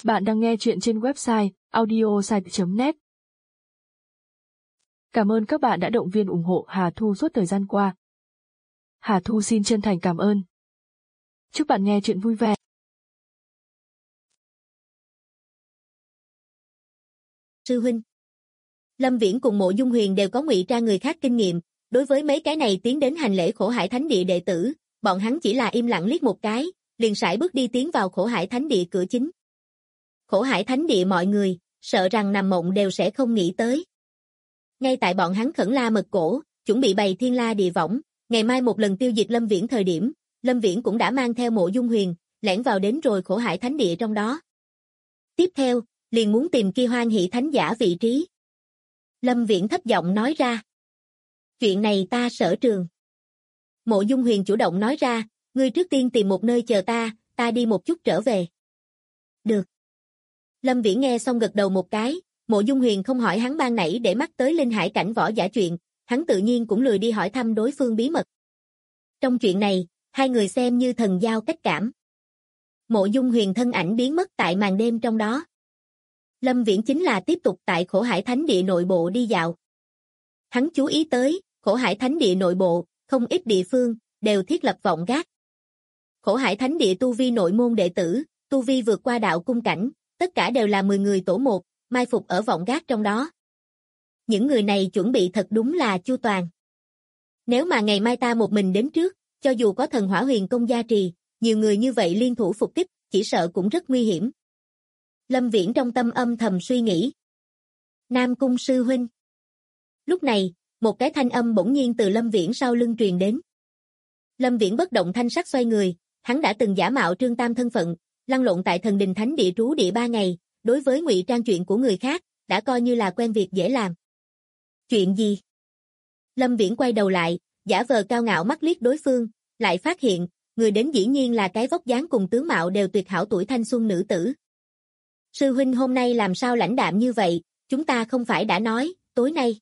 Bạn đang nghe chuyện trên website audiosite.net. Cảm ơn các bạn đã động viên ủng hộ Hà Thu suốt thời gian qua. Hà Thu xin chân thành cảm ơn. Chúc bạn nghe chuyện vui vẻ. Sư huynh. Lâm Viễn cùng Mộ Dung Huyền đều có ngụy trang người khác kinh nghiệm, đối với mấy cái này tiến đến hành lễ Khổ Hải Thánh Địa đệ tử, bọn hắn chỉ là im lặng liếc một cái, liền sải bước đi tiến vào Khổ Hải Thánh Địa cửa chính. Khổ Hải Thánh Địa mọi người, sợ rằng nằm mộng đều sẽ không nghĩ tới. Ngay tại bọn hắn khẩn la mật cổ, chuẩn bị bày thiên la địa võng, ngày mai một lần tiêu diệt Lâm Viễn thời điểm, Lâm Viễn cũng đã mang theo Mộ Dung Huyền, lẻn vào đến rồi Khổ Hải Thánh Địa trong đó. Tiếp theo, liền muốn tìm kia Hoan Hỷ Thánh Giả vị trí. Lâm Viễn thấp giọng nói ra. Chuyện này ta sở trường. Mộ Dung Huyền chủ động nói ra, ngươi trước tiên tìm một nơi chờ ta đi một chút trở về. Được. Lâm Viễn nghe xong gật đầu một cái, Mộ Dung Huyền không hỏi hắn ban nãy để mắt tới linh hải cảnh võ giả chuyện, hắn tự nhiên cũng lười đi hỏi thăm đối phương bí mật. Trong chuyện này, hai người xem như thần giao cách cảm. Mộ Dung Huyền thân ảnh biến mất tại màn đêm trong đó. Lâm Viễn chính là tiếp tục tại Khổ Hải Thánh Địa nội bộ đi dạo. Hắn chú ý tới, Khổ Hải Thánh Địa nội bộ, không ít địa phương, đều thiết lập vọng gác. Khổ Hải Thánh Địa tu vi nội môn đệ tử, tu vi vượt qua đạo cung cảnh, tất cả đều là 10 người tổ một, mai phục ở vọng gác trong đó. Những người này chuẩn bị thật đúng là chu toàn. Nếu mà ngày mai ta một mình đến trước, cho dù có thần hỏa huyền công gia trì, nhiều người như vậy liên thủ phục kích, chỉ sợ cũng rất nguy hiểm. Lâm Viễn trong tâm âm thầm suy nghĩ. Nam Cung sư huynh. Lúc này, một cái thanh âm bỗng nhiên từ Lâm Viễn sau lưng truyền đến. Lâm Viễn bất động thanh sắc xoay người, hắn đã từng giả mạo Trương Tam thân phận, lăn lộn tại Thần Đình Thánh Địa trú địa 3 ngày, đối với ngụy trang chuyện của người khác, đã coi như là quen việc dễ làm. Chuyện gì? Lâm Viễn quay đầu lại, giả vờ cao ngạo mắt liếc đối phương, lại phát hiện, người đến dĩ nhiên là cái vóc dáng cùng tướng mạo đều tuyệt hảo tuổi thanh xuân nữ tử. Sư huynh hôm nay làm sao lãnh đạm như vậy, chúng ta không phải đã nói, tối nay.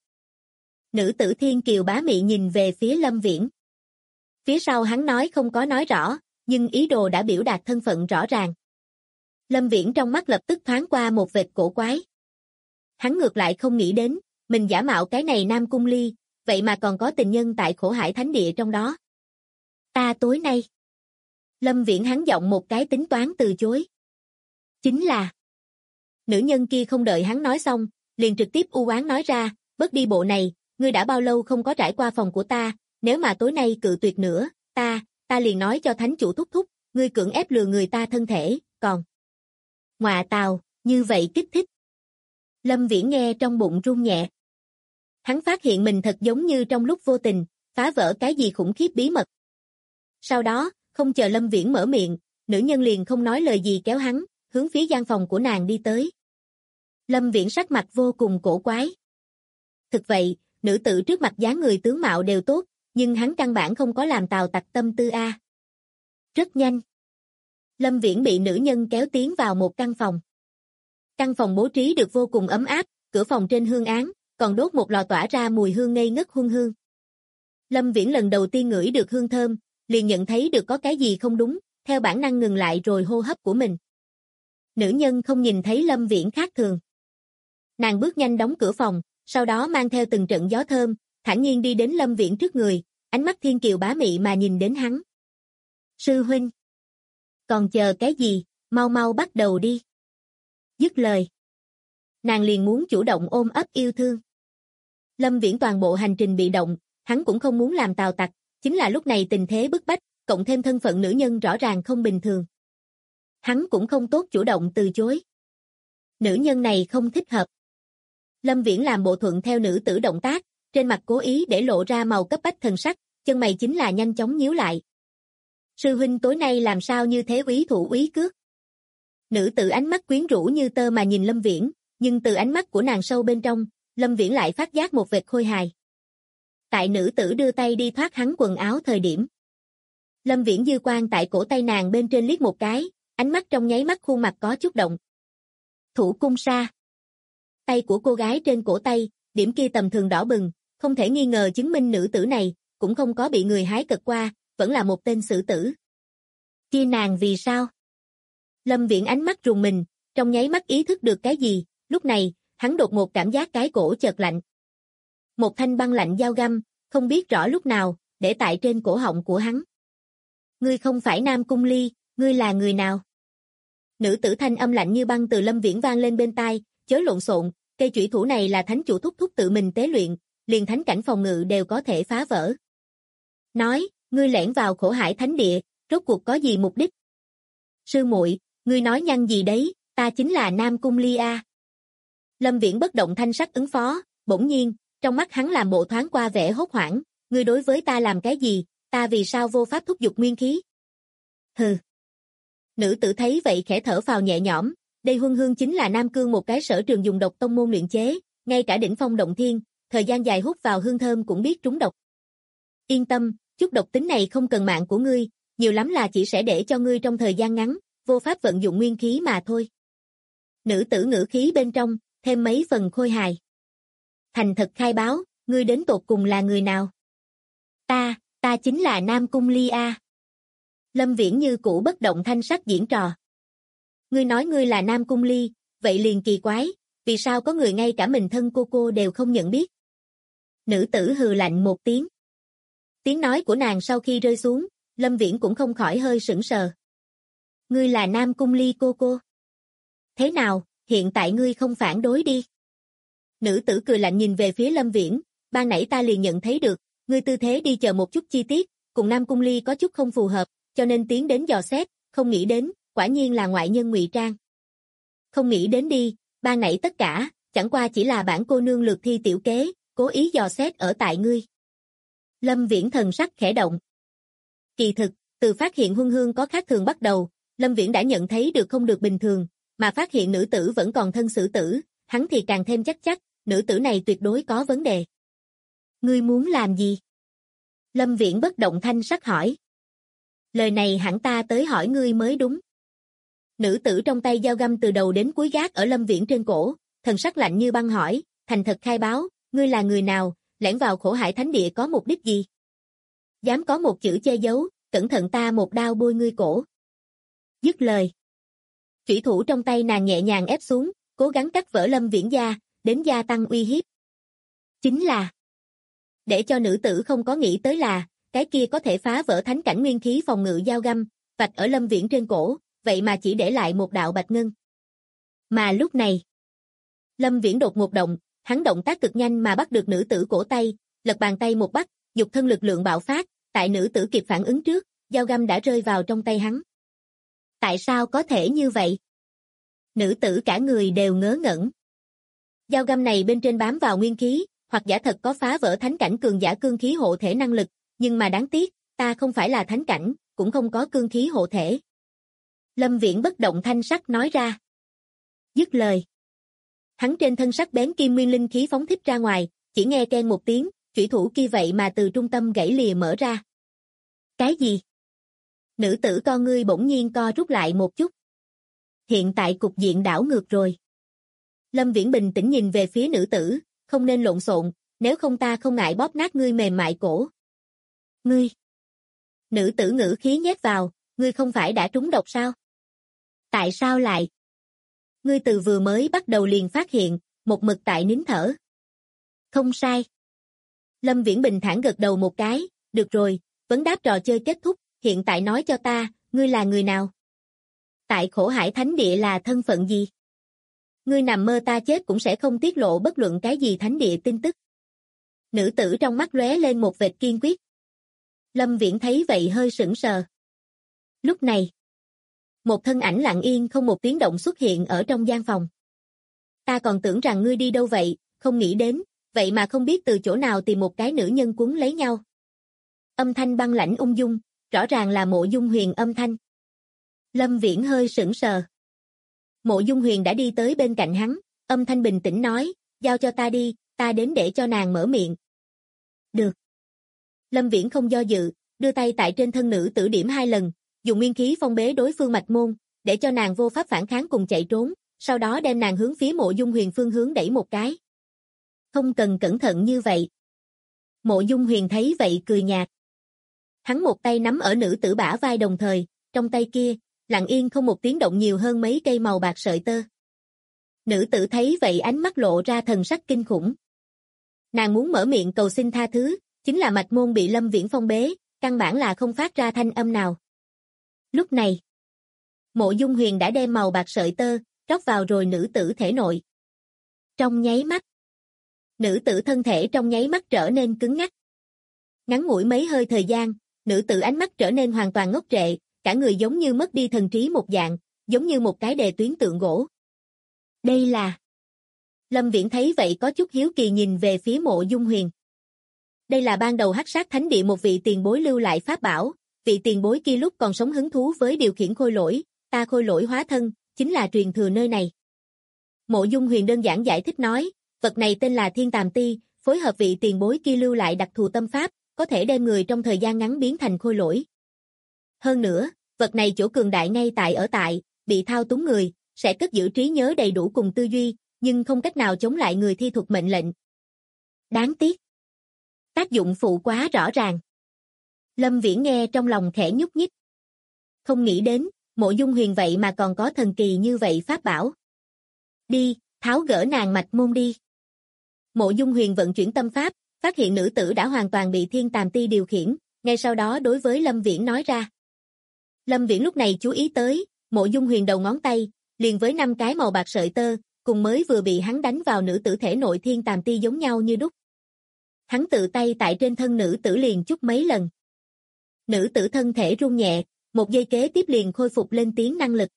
Nữ tử Thiên Kiều bá mị nhìn về phía Lâm Viễn. Phía sau hắn nói không có nói rõ, nhưng ý đồ đã biểu đạt thân phận rõ ràng. Lâm Viễn trong mắt lập tức thoáng qua một vệt cổ quái. Hắn ngược lại không nghĩ đến, mình giả mạo cái này Nam Cung Ly, vậy mà còn có tình nhân tại Khổ Hải Thánh Địa trong đó. Ta tối nay. Lâm Viễn hắn giọng một cái tính toán từ chối. Chính là. Nữ nhân kia không đợi hắn nói xong, liền trực tiếp u oán nói ra, bớt đi bộ này, ngươi đã bao lâu không có trải qua phòng của ta, nếu mà tối nay cự tuyệt nữa, ta liền nói cho thánh chủ thúc thúc, ngươi cưỡng ép lừa người ta thân thể, còn. Ngọa tào, như vậy kích thích. Lâm Viễn nghe trong bụng run nhẹ. Hắn phát hiện mình thật giống như trong lúc vô tình, phá vỡ cái gì khủng khiếp bí mật. Sau đó, không chờ Lâm Viễn mở miệng, nữ nhân liền không nói lời gì kéo hắn, hướng phía gian phòng của nàng đi tới. Lâm Viễn sắc mặt vô cùng cổ quái. Thực vậy, nữ tử trước mặt dáng người tướng mạo đều tốt, nhưng hắn căn bản không có làm tào tặc tâm tư a. Rất nhanh. Lâm Viễn bị nữ nhân kéo tiến vào một căn phòng. Căn phòng bố trí được vô cùng ấm áp, cửa phòng trên hương án, còn đốt một lò tỏa ra mùi hương ngây ngất huân hương. Lâm Viễn lần đầu tiên ngửi được hương thơm, liền nhận thấy được có cái gì không đúng, theo bản năng ngừng lại rồi hô hấp của mình. Nữ nhân không nhìn thấy Lâm Viễn khác thường. Nàng bước nhanh đóng cửa phòng, sau đó mang theo từng trận gió thơm, thản nhiên đi đến Lâm Viễn trước người, ánh mắt thiên kiều bá mị mà nhìn đến hắn. Sư huynh. Còn chờ cái gì, mau mau bắt đầu đi. Dứt lời. Nàng liền muốn chủ động ôm ấp yêu thương. Lâm Viễn toàn bộ hành trình bị động, hắn cũng không muốn làm tào tặc, chính là lúc này tình thế bức bách, cộng thêm thân phận nữ nhân rõ ràng không bình thường. Hắn cũng không tốt chủ động từ chối. Nữ nhân này không thích hợp. Lâm Viễn làm bộ thuận theo nữ tử động tác, trên mặt cố ý để lộ ra màu cấp bách thần sắc, chân mày chính là nhanh chóng nhíu lại. Sư huynh tối nay làm sao như thế úy thủ úy cước? Nữ tử ánh mắt quyến rũ như tơ mà nhìn Lâm Viễn, nhưng từ ánh mắt của nàng sâu bên trong, Lâm Viễn lại phát giác một vệt khôi hài. Tại nữ tử đưa tay đi thoát hắn quần áo thời điểm. Lâm Viễn dư quang tại cổ tay nàng bên trên liếc một cái, ánh mắt trong nháy mắt khuôn mặt có chút động. Thủ cung sa. Tay của cô gái trên cổ tay, điểm kia tầm thường đỏ bừng, không thể nghi ngờ chứng minh nữ tử này, cũng không có bị người hái cật qua, vẫn là một tên xử tử. Kia nàng vì sao? Lâm Viễn ánh mắt rùng mình, trong nháy mắt ý thức được cái gì, lúc này, hắn đột ngột cảm giác cái cổ chợt lạnh. Một thanh băng lạnh dao găm, không biết rõ lúc nào, để tại trên cổ họng của hắn. Ngươi không phải Nam Cung Ly, ngươi là người nào? Nữ tử thanh âm lạnh như băng từ Lâm Viễn vang lên bên tai, chớ lộn xộn, cây chủy thủ này là thánh chủ thúc thúc tự mình tế luyện, liền thánh cảnh phòng ngự đều có thể phá vỡ. Nói, ngươi lẻn vào Khổ Hải Thánh Địa, rốt cuộc có gì mục đích? Sư muội, ngươi nói nhăng gì đấy, ta chính là Nam Cung Ly a. Lâm Viễn bất động thanh sắc ứng phó, bỗng nhiên, trong mắt hắn làm bộ thoáng qua vẻ hốt hoảng, ngươi đối với ta làm cái gì, ta vì sao vô pháp thúc giục nguyên khí? Hừ. Nữ tử thấy vậy khẽ thở phào nhẹ nhõm, đây Huân Hương chính là Nam Cương một cái sở trường dùng độc tông môn luyện chế, ngay cả đỉnh phong động thiên, thời gian dài hút vào hương thơm cũng biết trúng độc. Yên tâm, chút độc tính này không cần mạng của ngươi, nhiều lắm là chỉ sẽ để cho ngươi trong thời gian ngắn, vô pháp vận dụng nguyên khí mà thôi. Nữ tử ngữ khí bên trong, thêm mấy phần khôi hài. Thành thật khai báo, ngươi đến tột cùng là người nào? Ta chính là Nam Cung Ly a. Lâm Viễn như cũ bất động thanh sắc diễn trò. Ngươi nói ngươi là Nam Cung Ly, vậy liền kỳ quái, vì sao có người ngay cả mình thân cô đều không nhận biết? Nữ tử hừ lạnh một tiếng. Tiếng nói của nàng sau khi rơi xuống, Lâm Viễn cũng không khỏi hơi sững sờ. Ngươi là Nam Cung Ly cô. Thế nào, hiện tại ngươi không phản đối đi. Nữ tử cười lạnh nhìn về phía Lâm Viễn, ban nãy ta liền nhận thấy được, ngươi tư thế đi chờ một chút chi tiết, cùng Nam Cung Ly có chút không phù hợp, cho nên tiến đến dò xét, không nghĩ đến, quả nhiên là ngoại nhân ngụy trang. Không nghĩ đến đi, ban nãy tất cả, chẳng qua chỉ là bản cô nương lược thi tiểu kế, cố ý dò xét ở tại ngươi. Lâm Viễn thần sắc khẽ động. Kỳ thực, từ phát hiện Huân Hương có khác thường bắt đầu, Lâm Viễn đã nhận thấy được không được bình thường, mà phát hiện nữ tử vẫn còn thân xử tử, hắn thì càng thêm chắc, nữ tử này tuyệt đối có vấn đề. Ngươi muốn làm gì? Lâm Viễn bất động thanh sắc hỏi. Lời này hẳn ta tới hỏi ngươi mới đúng. Nữ tử trong tay dao găm từ đầu đến cuối gác ở Lâm Viễn trên cổ, thần sắc lạnh như băng hỏi, thành thật khai báo, ngươi là người nào, lẻn vào Khổ Hải Thánh Địa có mục đích gì? Dám có một chữ che giấu, cẩn thận ta một đao bôi ngươi cổ. Dứt lời. Chủy thủ trong tay nàng nhẹ nhàng ép xuống, cố gắng cắt vỡ Lâm Viễn da, đến gia tăng uy hiếp. Chính là để cho nữ tử không có nghĩ tới là, cái kia có thể phá vỡ thánh cảnh nguyên khí phòng ngự dao găm, vạch ở Lâm Viễn trên cổ, vậy mà chỉ để lại một đạo bạch ngân. Mà lúc này, Lâm Viễn đột ngột động, hắn động tác cực nhanh mà bắt được nữ tử cổ tay, lật bàn tay một bắt, dục thân lực lượng bạo phát, tại nữ tử kịp phản ứng trước, dao găm đã rơi vào trong tay hắn. Tại sao có thể như vậy? Nữ tử cả người đều ngớ ngẩn. Dao găm này bên trên bám vào nguyên khí, hoặc giả thật có phá vỡ thánh cảnh cường giả cương khí hộ thể năng lực, nhưng mà đáng tiếc, ta không phải là thánh cảnh, cũng không có cương khí hộ thể. Lâm Viễn bất động thanh sắc nói ra. Dứt lời. Hắn trên thân sắc bén kim nguyên linh khí phóng thích ra ngoài, chỉ nghe keng một tiếng, chủy thủ kia vậy mà từ trung tâm gãy lìa mở ra. Cái gì? Nữ tử con ngươi bỗng nhiên co rút lại một chút. Hiện tại cục diện đảo ngược rồi. Lâm Viễn bình tĩnh nhìn về phía nữ tử, không nên lộn xộn, nếu không ta không ngại bóp nát ngươi mềm mại cổ. Ngươi. Nữ tử ngữ khí nhét vào, ngươi không phải đã trúng độc sao? Tại sao lại? Ngươi từ vừa mới bắt đầu liền phát hiện, một mực tại nín thở. Không sai. Lâm Viễn bình thản gật đầu một cái, được rồi, vấn đáp trò chơi kết thúc, hiện tại nói cho ta, ngươi là người nào? Tại Khổ Hải Thánh Địa là thân phận gì? Ngươi nằm mơ ta chết cũng sẽ không tiết lộ bất luận cái gì thánh địa tin tức. Nữ tử trong mắt lóe lên một vệt kiên quyết. Lâm Viễn thấy vậy hơi sững sờ. Lúc này, một thân ảnh lặng yên không một tiếng động xuất hiện ở trong gian phòng. Ta còn tưởng rằng ngươi đi đâu vậy, không nghĩ đến, vậy mà không biết từ chỗ nào tìm một cái nữ nhân quấn lấy nhau. Âm thanh băng lãnh ung dung, rõ ràng là Mộ Dung Huyền âm thanh. Lâm Viễn hơi sững sờ. Mộ Dung Huyền đã đi tới bên cạnh hắn, âm thanh bình tĩnh nói, giao cho ta đi, ta đến để cho nàng mở miệng. Được. Lâm Viễn không do dự, đưa tay tại trên thân nữ tử điểm 2 lần, dùng nguyên khí phong bế đối phương mạch môn, để cho nàng vô pháp phản kháng cùng chạy trốn, sau đó đem nàng hướng phía Mộ Dung Huyền phương hướng đẩy một cái. Không cần cẩn thận như vậy. Mộ Dung Huyền thấy vậy cười nhạt. Hắn một tay nắm ở nữ tử bả vai đồng thời, trong tay kia lặng yên không một tiếng động nhiều hơn mấy cây màu bạc sợi tơ. Nữ tử thấy vậy ánh mắt lộ ra thần sắc kinh khủng. Nàng muốn mở miệng cầu xin tha thứ, chính là mạch môn bị Lâm Viễn phong bế, căn bản là không phát ra thanh âm nào. Lúc này, Mộ Dung Huyền đã đem màu bạc sợi tơ rót vào rồi nữ tử thể nội. Trong nháy mắt, nữ tử thân thể trong nháy mắt trở nên cứng ngắc. Ngắn ngủi mấy hơi thời gian, nữ tử ánh mắt trở nên hoàn toàn ngốc trệ, cả người giống như mất đi thần trí một dạng, giống như một cái đề tuyến tượng gỗ. Đây là... Lâm Viễn thấy vậy có chút hiếu kỳ nhìn về phía Mộ Dung Huyền. Đây là ban đầu Hắc Sát Thánh Địa một vị tiền bối lưu lại pháp bảo, vị tiền bối kia lúc còn sống hứng thú với điều khiển khôi lỗi, ta khôi lỗi hóa thân, chính là truyền thừa nơi này. Mộ Dung Huyền đơn giản giải thích nói, vật này tên là Thiên Tàm Ti, phối hợp vị tiền bối kia lưu lại đặc thù tâm pháp, có thể đem người trong thời gian ngắn biến thành khôi lỗi. Hơn nữa, vật này chỗ cường đại ngay tại ở tại, bị thao túng người, sẽ cất giữ trí nhớ đầy đủ cùng tư duy, nhưng không cách nào chống lại người thi thuật mệnh lệnh. Đáng tiếc. Tác dụng phụ quá rõ ràng. Lâm Viễn nghe trong lòng khẽ nhúc nhích. Không nghĩ đến, Mộ Dung Huyền vậy mà còn có thần kỳ như vậy pháp bảo. Đi, tháo gỡ nàng mạch môn đi. Mộ Dung Huyền vận chuyển tâm pháp, phát hiện nữ tử đã hoàn toàn bị Thiên Tàm Ti điều khiển, ngay sau đó đối với Lâm Viễn nói ra. Lâm Viễn lúc này chú ý tới, Mộ Dung Huyền đầu ngón tay, liền với 5 cái màu bạc sợi tơ, cùng mới vừa bị hắn đánh vào nữ tử thể nội Thiên Tàm Ti giống nhau như đúc. Hắn tự tay tại trên thân nữ tử liền chút mấy lần. Nữ tử thân thể run nhẹ, một giây kế tiếp liền khôi phục lên tiếng năng lực.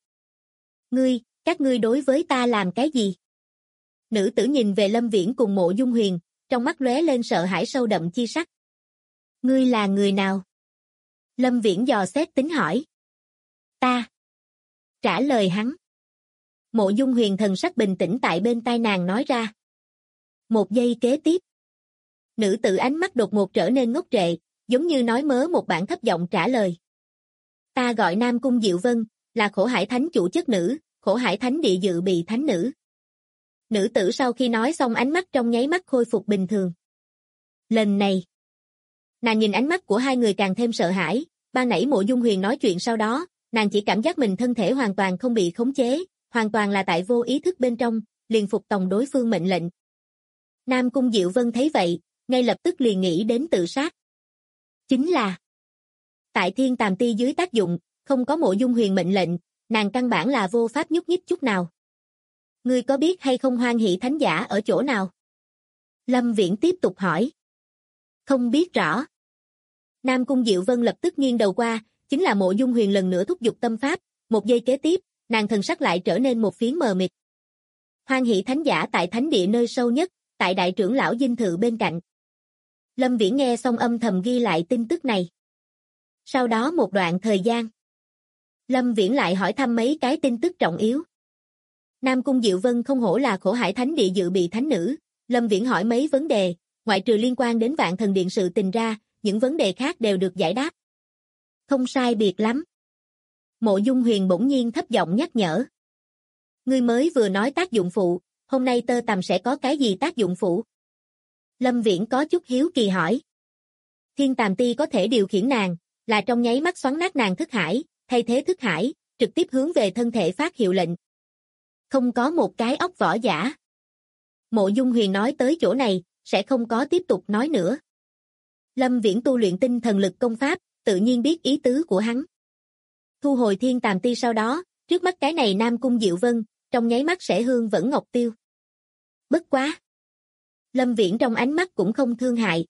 Các ngươi đối với ta làm cái gì? Nữ tử nhìn về Lâm Viễn cùng Mộ Dung Huyền, trong mắt lóe lên sợ hãi sâu đậm chi sắc. Ngươi là người nào? Lâm Viễn dò xét tính hỏi. Ta. Trả lời hắn. Mộ Dung Huyền thần sắc bình tĩnh tại bên tai nàng nói ra. Một giây kế tiếp. Nữ tử ánh mắt đột ngột trở nên ngốc trệ, giống như nói mớ một bản thấp giọng trả lời. Ta gọi Nam Cung Diệu Vân, là Khổ Hải Thánh chủ chất nữ, Khổ Hải Thánh Địa dự bị thánh nữ. Nữ tử sau khi nói xong ánh mắt trong nháy mắt khôi phục bình thường. Lần này, nàng nhìn ánh mắt của hai người càng thêm sợ hãi, ban nãy Mộ Dung Huyền nói chuyện sau đó, nàng chỉ cảm giác mình thân thể hoàn toàn không bị khống chế, hoàn toàn là tại vô ý thức bên trong, liền phục tòng đối phương mệnh lệnh. Nam Cung Diệu Vân thấy vậy, ngay lập tức liền nghĩ đến tự sát. Chính là tại Thiên Tàm Ti dưới tác dụng, không có Mộ Dung Huyền mệnh lệnh, nàng căn bản là vô pháp nhúc nhích chút nào. Ngươi có biết hay không Hoan Hỷ Thánh Giả ở chỗ nào? Lâm Viễn tiếp tục hỏi. Không biết rõ. Nam Cung Diệu Vân lập tức nghiêng đầu qua, chính là Mộ Dung Huyền lần nữa thúc giục tâm pháp, một giây kế tiếp, nàng thần sắc lại trở nên một phiến mờ mịt. Hoan Hỷ Thánh Giả tại Thánh Địa nơi sâu nhất, tại đại trưởng lão dinh thự bên cạnh. Lâm Viễn nghe xong âm thầm ghi lại tin tức này. Sau đó một đoạn thời gian, Lâm Viễn lại hỏi thăm mấy cái tin tức trọng yếu. Nam Cung Diệu Vân không hổ là Khổ Hải Thánh Địa dự bị thánh nữ, Lâm Viễn hỏi mấy vấn đề, ngoại trừ liên quan đến Vạn Thần Điện sự tình ra, những vấn đề khác đều được giải đáp. Không sai biệt lắm. Mộ Dung Huyền bỗng nhiên thấp giọng nhắc nhở. Ngươi mới vừa nói tác dụng phụ, hôm nay tơ tằm sẽ có cái gì tác dụng phụ? Lâm Viễn có chút hiếu kỳ hỏi. Thiên Tàm Ti có thể điều khiển nàng, là trong nháy mắt xoắn nát nàng thức hải, thay thế thức hải, trực tiếp hướng về thân thể phát hiệu lệnh. Không có một cái óc vỏ giả. Mộ Dung Huyền nói tới chỗ này, sẽ không có tiếp tục nói nữa. Lâm Viễn tu luyện tinh thần lực công pháp, tự nhiên biết ý tứ của hắn. Thu hồi Thiên Tàm Ti sau đó, trước mắt cái này Nam Cung Diệu Vân, trong nháy mắt sẽ hương vẫn ngọc tiêu. Bất quá. Lâm Viễn trong ánh mắt cũng không thương hại.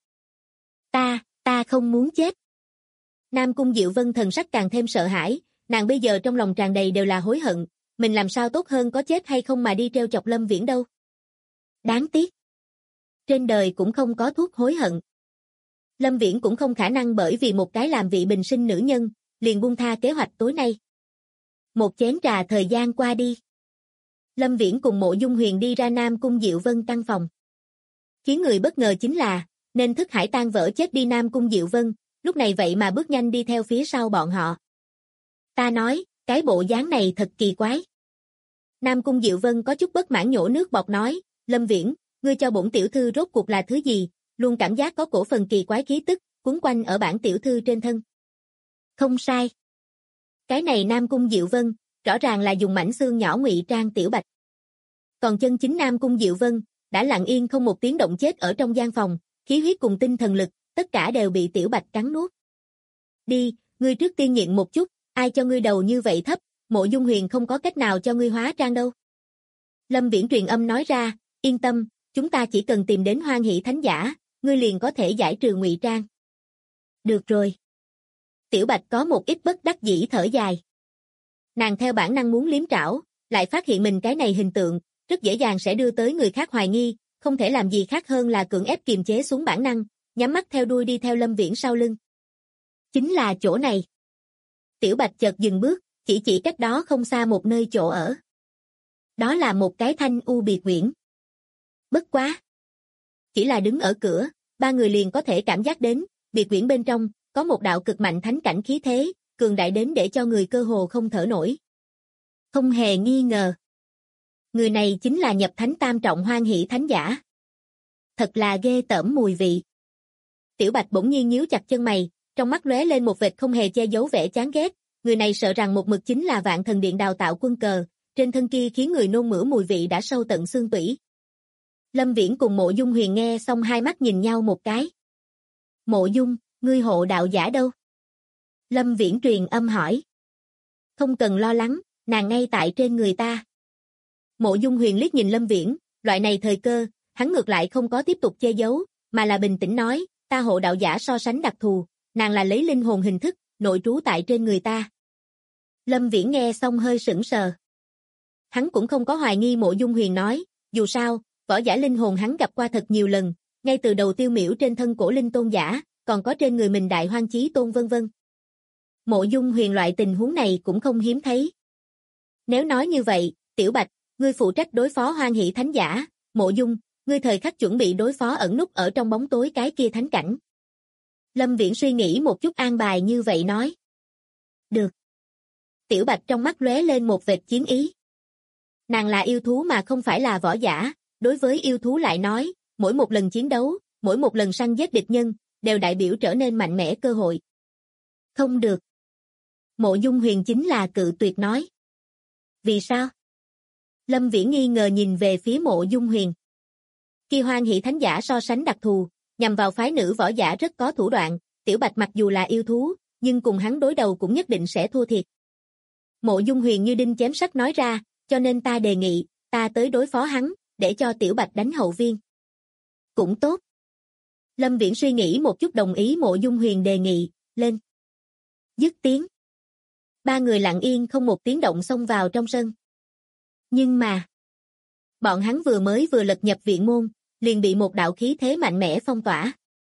Ta không muốn chết. Nam Cung Diệu Vân thần sắc càng thêm sợ hãi, nàng bây giờ trong lòng tràn đầy đều là hối hận, mình làm sao tốt hơn có chết hay không mà đi treo chọc Lâm Viễn đâu. Đáng tiếc. Trên đời cũng không có thuốc hối hận. Lâm Viễn cũng không khả năng bởi vì một cái làm vị bình sinh nữ nhân, liền buông tha kế hoạch tối nay. Một chén trà thời gian qua đi. Lâm Viễn cùng Mộ Dung Huyền đi ra Nam Cung Diệu Vân căn phòng. Khiến người bất ngờ chính là, nên thức hải tan vỡ chết đi Nam Cung Diệu Vân, lúc này vậy mà bước nhanh đi theo phía sau bọn họ. Ta nói, cái bộ dáng này thật kỳ quái. Nam Cung Diệu Vân có chút bất mãn nhổ nước bọt nói, Lâm Viễn, ngươi cho bổn tiểu thư rốt cuộc là thứ gì, luôn cảm giác có cổ phần kỳ quái khí tức, quấn quanh ở bản tiểu thư trên thân. Không sai. Cái này Nam Cung Diệu Vân, rõ ràng là dùng mảnh xương nhỏ ngụy trang Tiểu Bạch. Còn chân chính Nam Cung Diệu Vân, đã lặng yên không một tiếng động chết ở trong gian phòng, khí huyết cùng tinh thần lực, tất cả đều bị Tiểu Bạch cắn nuốt. Đi, ngươi trước tiên nhịn một chút, ai cho ngươi đầu như vậy thấp, Mộ Dung Huyền không có cách nào cho ngươi hóa trang đâu. Lâm Viễn truyền âm nói ra, yên tâm, chúng ta chỉ cần tìm đến Hoan Hỷ Thánh Giả, ngươi liền có thể giải trừ ngụy trang. Được rồi. Tiểu Bạch có một ít bất đắc dĩ thở dài. Nàng theo bản năng muốn liếm trảo, lại phát hiện mình cái này hình tượng, rất dễ dàng sẽ đưa tới người khác hoài nghi, không thể làm gì khác hơn là cưỡng ép kiềm chế xuống bản năng, nhắm mắt theo đuôi đi theo Lâm Viễn sau lưng. Chính là chỗ này. Tiểu Bạch chợt dừng bước, chỉ cách đó không xa một nơi chỗ ở. Đó là một cái thanh u biệt quyển. Bất quá. Chỉ là đứng ở cửa, ba người liền có thể cảm giác đến, biệt quyển bên trong, có một đạo cực mạnh thánh cảnh khí thế, cường đại đến để cho người cơ hồ không thở nổi. Không hề nghi ngờ. Người này chính là nhập thánh tam trọng Hoan Hỷ Thánh Giả. Thật là ghê tởm mùi vị. Tiểu Bạch bỗng nhiên nhíu chặt chân mày, trong mắt lóe lên một vệt không hề che giấu vẻ chán ghét, người này sợ rằng một mực chính là Vạn Thần Điện đào tạo quân cờ, trên thân kia khiến người nôn mửa mùi vị đã sâu tận xương tủy. Lâm Viễn cùng Mộ Dung Huyền nghe xong hai mắt nhìn nhau một cái. Mộ Dung, ngươi hộ đạo giả đâu? Lâm Viễn truyền âm hỏi. Không cần lo lắng, nàng ngay tại trên người ta. Mộ Dung Huyền liếc nhìn Lâm Viễn, loại này thời cơ, hắn ngược lại không có tiếp tục che giấu, mà là bình tĩnh nói, ta hộ đạo giả so sánh đặc thù, nàng là lấy linh hồn hình thức, nội trú tại trên người ta. Lâm Viễn nghe xong hơi sững sờ. Hắn cũng không có hoài nghi Mộ Dung Huyền nói, dù sao, võ giả linh hồn hắn gặp qua thật nhiều lần, ngay từ đầu tiêu miểu trên thân cổ linh tôn giả, còn có trên người mình đại hoang chí tôn vân vân. Mộ Dung Huyền loại tình huống này cũng không hiếm thấy. Nếu nói như vậy, Tiểu Bạch, ngươi phụ trách đối phó Hoan Hỷ Thánh Giả, Mộ Dung, ngươi thời khắc chuẩn bị đối phó ẩn núp ở trong bóng tối cái kia thánh cảnh. Lâm Viễn suy nghĩ một chút an bài như vậy nói. Được. Tiểu Bạch trong mắt lóe lên một vệt chiến ý. Nàng là yêu thú mà không phải là võ giả, đối với yêu thú lại nói, mỗi một lần chiến đấu, mỗi một lần săn giết địch nhân, đều đại biểu trở nên mạnh mẽ cơ hội. Không được. Mộ Dung Huyền chính là cự tuyệt nói. Vì sao? Lâm Viễn nghi ngờ nhìn về phía Mộ Dung Huyền. Khi Hoan Hỷ Thánh Giả so sánh đặc thù, nhằm vào phái nữ võ giả rất có thủ đoạn, Tiểu Bạch mặc dù là yêu thú, nhưng cùng hắn đối đầu cũng nhất định sẽ thua thiệt. Mộ Dung Huyền như đinh chém sắt nói ra, cho nên ta đề nghị, ta tới đối phó hắn, để cho Tiểu Bạch đánh hậu viên. Cũng tốt. Lâm Viễn suy nghĩ một chút đồng ý Mộ Dung Huyền đề nghị, lên. Dứt tiếng. Ba người lặng yên không một tiếng động xông vào trong sân. Nhưng mà, bọn hắn vừa lật nhập viện môn, liền bị một đạo khí thế mạnh mẽ phong tỏa.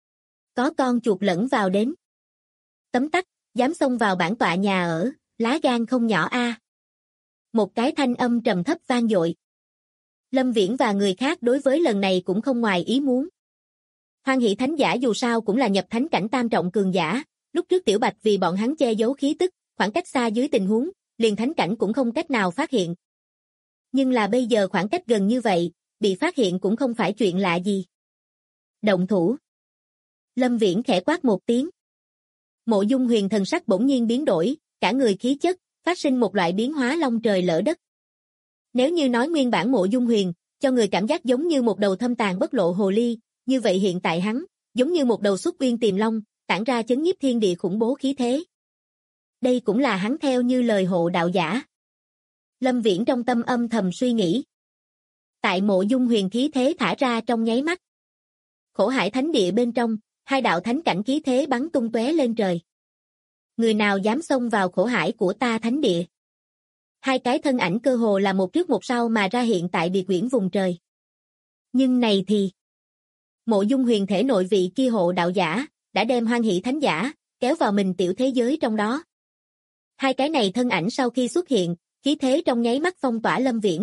Có con chuột lẫn vào đến. Tấm tắc, dám xông vào bản tọa nhà ở, lá gan không nhỏ a. Một cái thanh âm trầm thấp vang dội. Lâm Viễn và người khác đối với lần này cũng không ngoài ý muốn. Hoan Hỷ Thánh Giả dù sao cũng là nhập thánh cảnh tam trọng cường giả, lúc trước Tiểu Bạch vì bọn hắn che giấu khí tức, khoảng cách xa dưới tình huống, liền thánh cảnh cũng không cách nào phát hiện. Nhưng là bây giờ khoảng cách gần như vậy, bị phát hiện cũng không phải chuyện lạ gì. Động thủ. Lâm Viễn khẽ quát một tiếng. Mộ Dung Huyền thần sắc bỗng nhiên biến đổi, cả người khí chất, phát sinh một loại biến hóa long trời lỡ đất. Nếu như nói nguyên bản Mộ Dung Huyền, cho người cảm giác giống như một đầu thâm tàn bất lộ hồ ly, như vậy hiện tại hắn, giống như một đầu xuất uyên tiềm long, tản ra chấn nhiếp thiên địa khủng bố khí thế. Đây cũng là hắn theo như lời hộ đạo giả. Lâm Viễn trong tâm âm thầm suy nghĩ. Tại Mộ Dung Huyền khí thế thả ra trong nháy mắt. Khổ Hải Thánh Địa bên trong, hai đạo thánh cảnh khí thế bắn tung tóe lên trời. Người nào dám xông vào khổ hải của ta thánh địa? Hai cái thân ảnh cơ hồ là một trước một sau mà ra hiện tại biệt quyển vùng trời. Nhưng này thì, Mộ Dung Huyền thể nội vị kia hộ đạo giả, đã đem Hoan Hỷ Thánh Giả, kéo vào mình tiểu thế giới trong đó. Hai cái này thân ảnh sau khi xuất hiện, khí thế trong nháy mắt phong tỏa Lâm Viễn.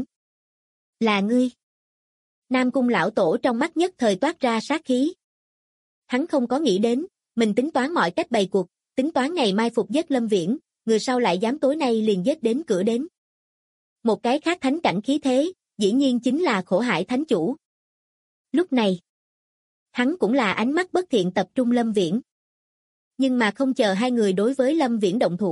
Là ngươi. Nam Cung lão tổ trong mắt nhất thời toát ra sát khí. Hắn không có nghĩ đến, mình tính toán mọi cách bày cuộc, tính toán ngày mai phục giết Lâm Viễn, người sau lại dám tối nay liền giết đến cửa đến. Một cái khác thánh cảnh khí thế, dĩ nhiên chính là Khổ Hải Thánh Chủ. Lúc này, hắn cũng là ánh mắt bất thiện tập trung Lâm Viễn. Nhưng mà không chờ hai người đối với Lâm Viễn động thủ,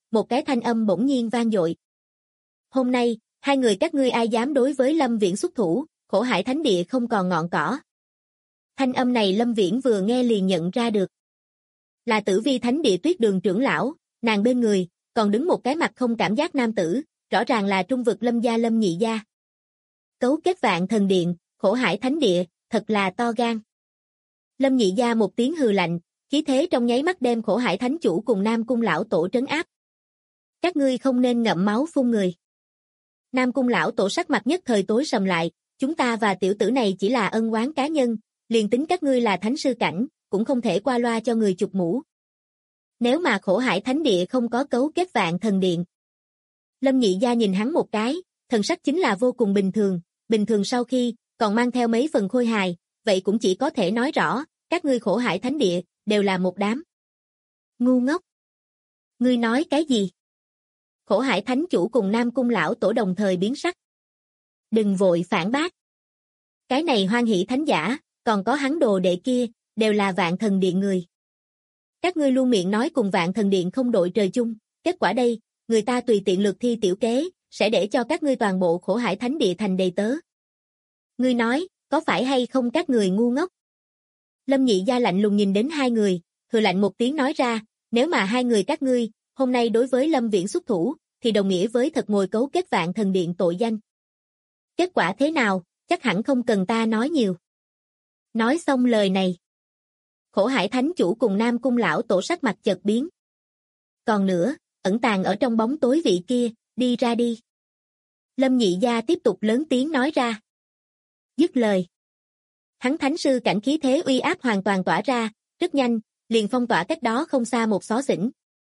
một cái thanh âm bỗng nhiên vang dội. Hôm nay, hai người các ngươi ai dám đối với Lâm Viễn xuất thủ, Khổ Hải Thánh Địa không còn ngọn cỏ. Thanh âm này Lâm Viễn vừa nghe liền nhận ra được. Là Tử Vi Thánh Địa Tuyết Đường trưởng lão, nàng bên người, còn đứng một cái mặt không cảm giác nam tử, rõ ràng là trung vực Lâm gia Lâm nhị gia. Cấu kết Vạn Thần Điện, Khổ Hải Thánh Địa, thật là to gan. Lâm nhị gia một tiếng hừ lạnh, khí thế trong nháy mắt đem Khổ Hải Thánh chủ cùng Nam Cung lão tổ trấn áp. Các ngươi không nên ngậm máu phun người. Nam Cung lão tổ sắc mặt nhất thời tối sầm lại, chúng ta và tiểu tử này chỉ là ân oán cá nhân, liền tính các ngươi là thánh sư cảnh, cũng không thể qua loa cho người chụp mũ. Nếu mà Khổ Hải Thánh Địa không có cấu kết Vạn Thần Điện. Lâm nhị gia nhìn hắn một cái, thần sắc chính là vô cùng bình thường sau khi, còn mang theo mấy phần khôi hài, vậy cũng chỉ có thể nói rõ, các ngươi Khổ Hải Thánh Địa, đều là một đám ngu ngốc. Ngươi nói cái gì? Khổ Hải Thánh chủ cùng Nam Cung lão tổ đồng thời biến sắc. Đừng vội phản bác. Cái này Hoan Hỷ Thánh giả, còn có hắn đồ đệ kia, đều là Vạn Thần Điện người. Các ngươi luôn miệng nói cùng Vạn Thần Điện không đội trời chung, kết quả đây, người ta tùy tiện lược thi tiểu kế, sẽ để cho các ngươi toàn bộ Khổ Hải Thánh Địa thành đầy tớ. Ngươi nói, có phải hay không các người ngu ngốc? Lâm nhị gia lạnh lùng nhìn đến hai người, hừ lạnh một tiếng nói ra, nếu mà hai người các ngươi, hôm nay đối với Lâm Viễn xuất thủ, thì đồng nghĩa với thật ngồi cấu kết Vạn Thần Điện tội danh. Kết quả thế nào, chắc hẳn không cần ta nói nhiều. Nói xong lời này. Khổ Hải Thánh chủ cùng Nam Cung lão tổ sắc mặt chợt biến. Còn nữa, ẩn tàng ở trong bóng tối vị kia, đi ra đi. Lâm nhị gia tiếp tục lớn tiếng nói ra. Dứt lời. Hắn thánh sư cảnh khí thế uy áp hoàn toàn tỏa ra, rất nhanh, liền phong tỏa cách đó không xa một xó xỉnh.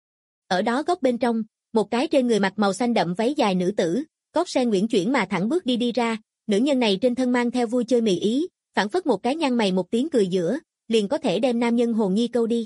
Ở đó góc bên trong, một cái trên người mặc màu xanh đậm váy dài nữ tử, cốt sen uyển chuyển mà thẳng bước đi ra, nữ nhân này trên thân mang theo vui chơi mì ý, phảng phất một cái nhăn mày một tiếng cười giữa, liền có thể đem nam nhân hồn nhi câu đi.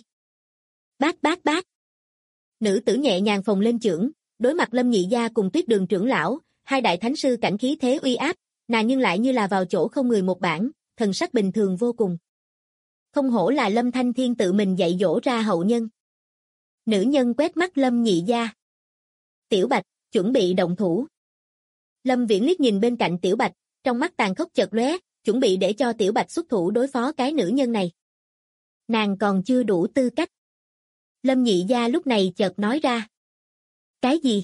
Bác. Nữ tử nhẹ nhàng phồng lên chưởng, đối mặt Lâm nhị gia cùng Tuyết Đường trưởng lão, hai đại thánh sư cảnh khí thế uy áp, nàng nhưng lại như là vào chỗ không người một bản, thần sắc bình thường vô cùng. Không hổ là Lâm Thanh Thiên tự mình dạy dỗ ra hậu nhân. Nữ nhân quét mắt Lâm nhị gia. Tiểu Bạch, chuẩn bị động thủ. Lâm Viễn liếc nhìn bên cạnh Tiểu Bạch, trong mắt tàn khốc chợt lóe, chuẩn bị để cho Tiểu Bạch xuất thủ đối phó cái nữ nhân này. Nàng còn chưa đủ tư cách. Lâm nhị gia lúc này chợt nói ra. Cái gì?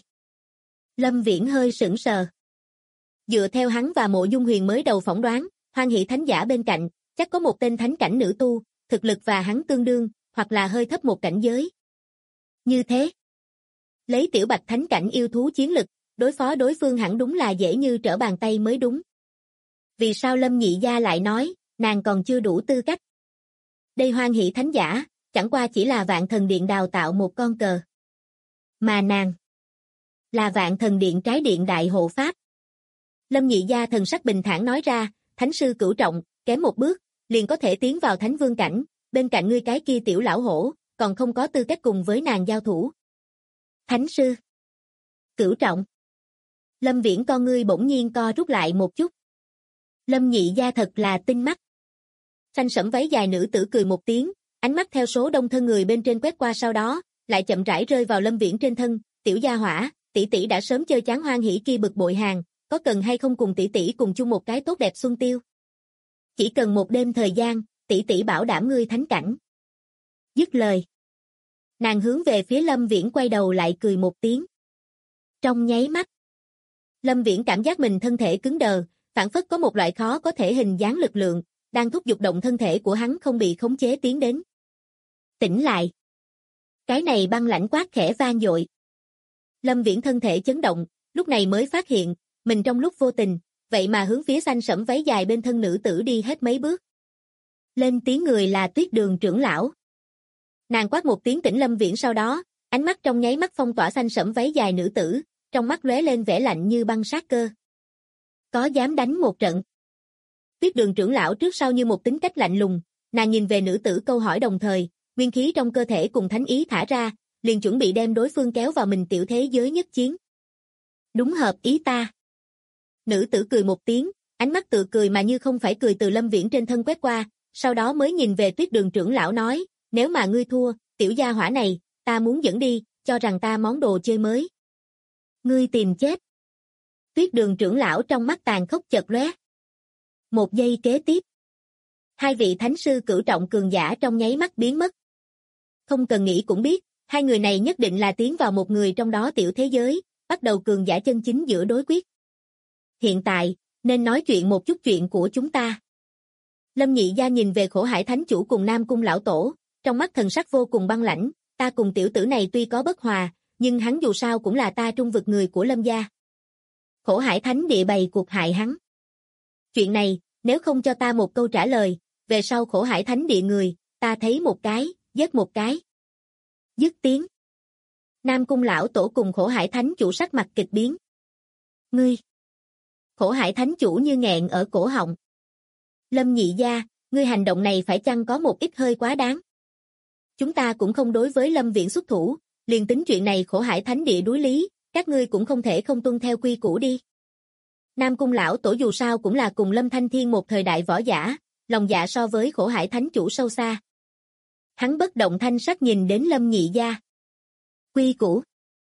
Lâm Viễn hơi sững sờ. Dựa theo hắn và Mộ Dung Huyền mới đầu phỏng đoán, Hoan Hỷ Thánh giả bên cạnh, chắc có một tên thánh cảnh nữ tu, thực lực và hắn tương đương, hoặc là hơi thấp một cảnh giới. Như thế, lấy Tiểu Bạch thánh cảnh yêu thú chiến lực, đối phó đối phương hẳn đúng là dễ như trở bàn tay mới đúng. Vì sao Lâm nhị gia lại nói, nàng còn chưa đủ tư cách? Đây Hoan Hỷ Thánh giả, chẳng qua chỉ là Vạn Thần Điện đào tạo một con cờ. Mà nàng, là Vạn Thần Điện trái điện đại hộ pháp. Lâm nhị gia thần sắc bình thản nói ra, thánh sư cửu trọng, kém một bước, liền có thể tiến vào thánh vương cảnh, bên cạnh ngươi cái kia tiểu lão hổ, còn không có tư cách cùng với nàng giao thủ. Thánh sư cửu trọng. Lâm Viễn con ngươi bỗng nhiên co rút lại một chút. Lâm nhị gia thật là tinh mắt. Xanh sẫm váy dài nữ tử cười một tiếng, ánh mắt theo số đông thân người bên trên quét qua sau đó, lại chậm rãi rơi vào Lâm Viễn trên thân, tiểu gia hỏa, tỷ tỷ đã sớm chơi chán Hoan Hỷ kia bực bội hàng, có cần hay không cùng tỷ tỷ cùng chung một cái tốt đẹp xuân tiêu? Chỉ cần một đêm thời gian, tỷ tỷ bảo đảm ngươi thánh cảnh. Dứt lời. Nàng hướng về phía Lâm Viễn quay đầu lại cười một tiếng. Trong nháy mắt, Lâm Viễn cảm giác mình thân thể cứng đờ, phảng phất có một loại khó có thể hình dáng lực lượng, đang thúc giục động thân thể của hắn không bị khống chế tiến đến. Tỉnh lại. Cái này băng lãnh quát khẽ vang dội. Lâm Viễn thân thể chấn động, lúc này mới phát hiện, mình trong lúc vô tình, vậy mà hướng phía xanh sẫm váy dài bên thân nữ tử đi hết mấy bước. Lên tiếng người là Tuyết Đường trưởng lão. Nàng quát một tiếng tỉnh Lâm Viễn sau đó, ánh mắt trong nháy mắt phong tỏa xanh sẫm váy dài nữ tử, trong mắt lóe lên vẻ lạnh như băng sát cơ. Có dám đánh một trận? Tuyết Đường trưởng lão trước sau như một tính cách lạnh lùng, nàng nhìn về nữ tử câu hỏi đồng thời, nguyên khí trong cơ thể cùng thánh ý thả ra, liền chuẩn bị đem đối phương kéo vào mình tiểu thế giới nhất chiến. Đúng hợp ý ta. Nữ tử cười một tiếng, ánh mắt tự cười mà như không phải cười từ Lâm Viễn trên thân quét qua, sau đó mới nhìn về Tuyết Đường trưởng lão nói, nếu mà ngươi thua, tiểu gia hỏa này, ta muốn dẫn đi, cho rằng ta món đồ chơi mới. Ngươi tìm chết. Tuyết Đường trưởng lão trong mắt tàn khốc chợt lóe. Một giây kế tiếp, hai vị thánh sư cửu trọng cường giả trong nháy mắt biến mất. Không cần nghĩ cũng biết, hai người này nhất định là tiến vào một người trong đó tiểu thế giới, bắt đầu cường giả chân chính giữa đối quyết. Hiện tại, nên nói chuyện một chút chuyện của chúng ta. Lâm Nhị Gia nhìn về Khổ Hải Thánh Chủ cùng Nam Cung lão tổ, trong mắt thần sắc vô cùng băng lãnh, ta cùng tiểu tử này tuy có bất hòa, nhưng hắn dù sao cũng là ta trung vực người của Lâm gia. Khổ Hải Thánh Địa bày cuộc hại hắn. Chuyện này, nếu không cho ta một câu trả lời, về sau Khổ Hải Thánh Địa người, ta thấy một cái, giết một cái. Dứt tiếng. Nam Cung lão tổ cùng Khổ Hải Thánh Chủ sắc mặt kịch biến. Ngươi. Khổ Hải Thánh Chủ như nghẹn ở cổ họng. Lâm Nhị Gia, ngươi hành động này phải chăng có một ít hơi quá đáng? Chúng ta cũng không đối với Lâm Viễn xuất thủ, liền tính chuyện này Khổ Hải Thánh Địa đối lý, các ngươi cũng không thể không tuân theo quy củ đi. Nam Cung lão tổ dù sao cũng là cùng Lâm Thanh Thiên một thời đại võ giả, lòng dạ so với Khổ Hải Thánh Chủ sâu xa. Hắn bất động thanh sắc nhìn đến Lâm Nhị Gia. Quy củ.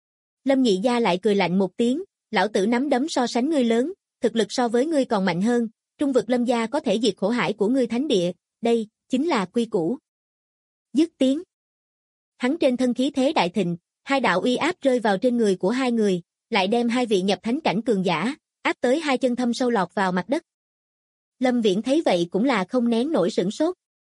Lâm Nhị Gia lại cười lạnh một tiếng, lão tử nắm đấm so sánh ngươi lớn, thực lực so với ngươi còn mạnh hơn, trung vực Lâm gia có thể diệt Khổ Hải của ngươi thánh địa, đây chính là quy củ. Dứt tiếng. Hắn trên thân khí thế đại thịnh, hai đạo uy áp rơi vào trên người của hai người, lại đem hai vị nhập thánh cảnh cường giả, áp tới hai chân thâm sâu lọt vào mặt đất. Lâm Viễn thấy vậy cũng là không nén nổi sửng sốt.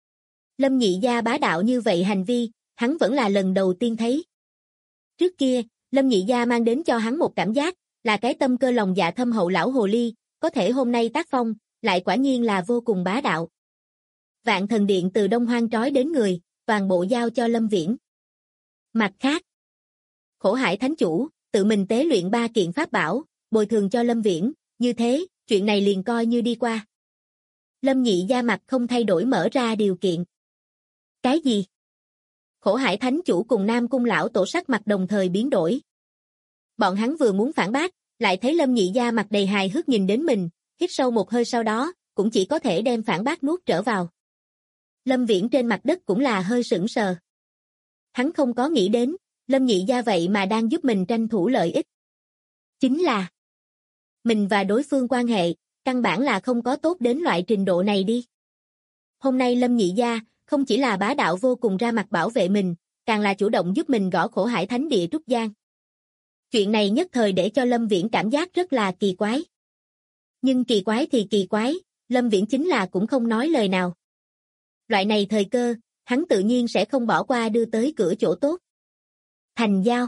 Lâm Nhị Gia bá đạo như vậy hành vi, hắn vẫn là lần đầu tiên thấy. Trước kia, Lâm Nhị Gia mang đến cho hắn một cảm giác, là cái tâm cơ lòng dạ thâm hậu lão hồ ly, có thể hôm nay tác phong, lại quả nhiên là vô cùng bá đạo. Vạn Thần Điện từ Đông Hoang trói đến người, toàn bộ giao cho Lâm Viễn. Mặt khác, Khổ Hải Thánh Chủ, tự mình tế luyện 3 kiện pháp bảo, bồi thường cho Lâm Viễn, như thế, chuyện này liền coi như đi qua. Lâm Nhị Gia mặt không thay đổi mở ra điều kiện. Cái gì? Khổ Hải Thánh Chủ cùng Nam Cung lão tổ sắc mặt đồng thời biến đổi. Bọn hắn vừa muốn phản bác, lại thấy Lâm Nhị Gia mặt đầy hài hước nhìn đến mình, hít sâu một hơi sau đó, cũng chỉ có thể đem phản bác nuốt trở vào. Lâm Viễn trên mặt đất cũng là hơi sững sờ. Hắn không có nghĩ đến, Lâm Nhị Gia vậy mà đang giúp mình tranh thủ lợi ích. Chính là mình và đối phương quan hệ, căn bản là không có tốt đến loại trình độ này đi. Hôm nay Lâm Nhị Gia, không chỉ là bá đạo vô cùng ra mặt bảo vệ mình, càng là chủ động giúp mình gõ Khổ Hải Thánh Địa trút giang. Chuyện này nhất thời để cho Lâm Viễn cảm giác rất là kỳ quái. Nhưng kỳ quái thì kỳ quái, Lâm Viễn chính là cũng không nói lời nào. Loại này thời cơ, hắn tự nhiên sẽ không bỏ qua đưa tới cửa chỗ tốt. Thành giao.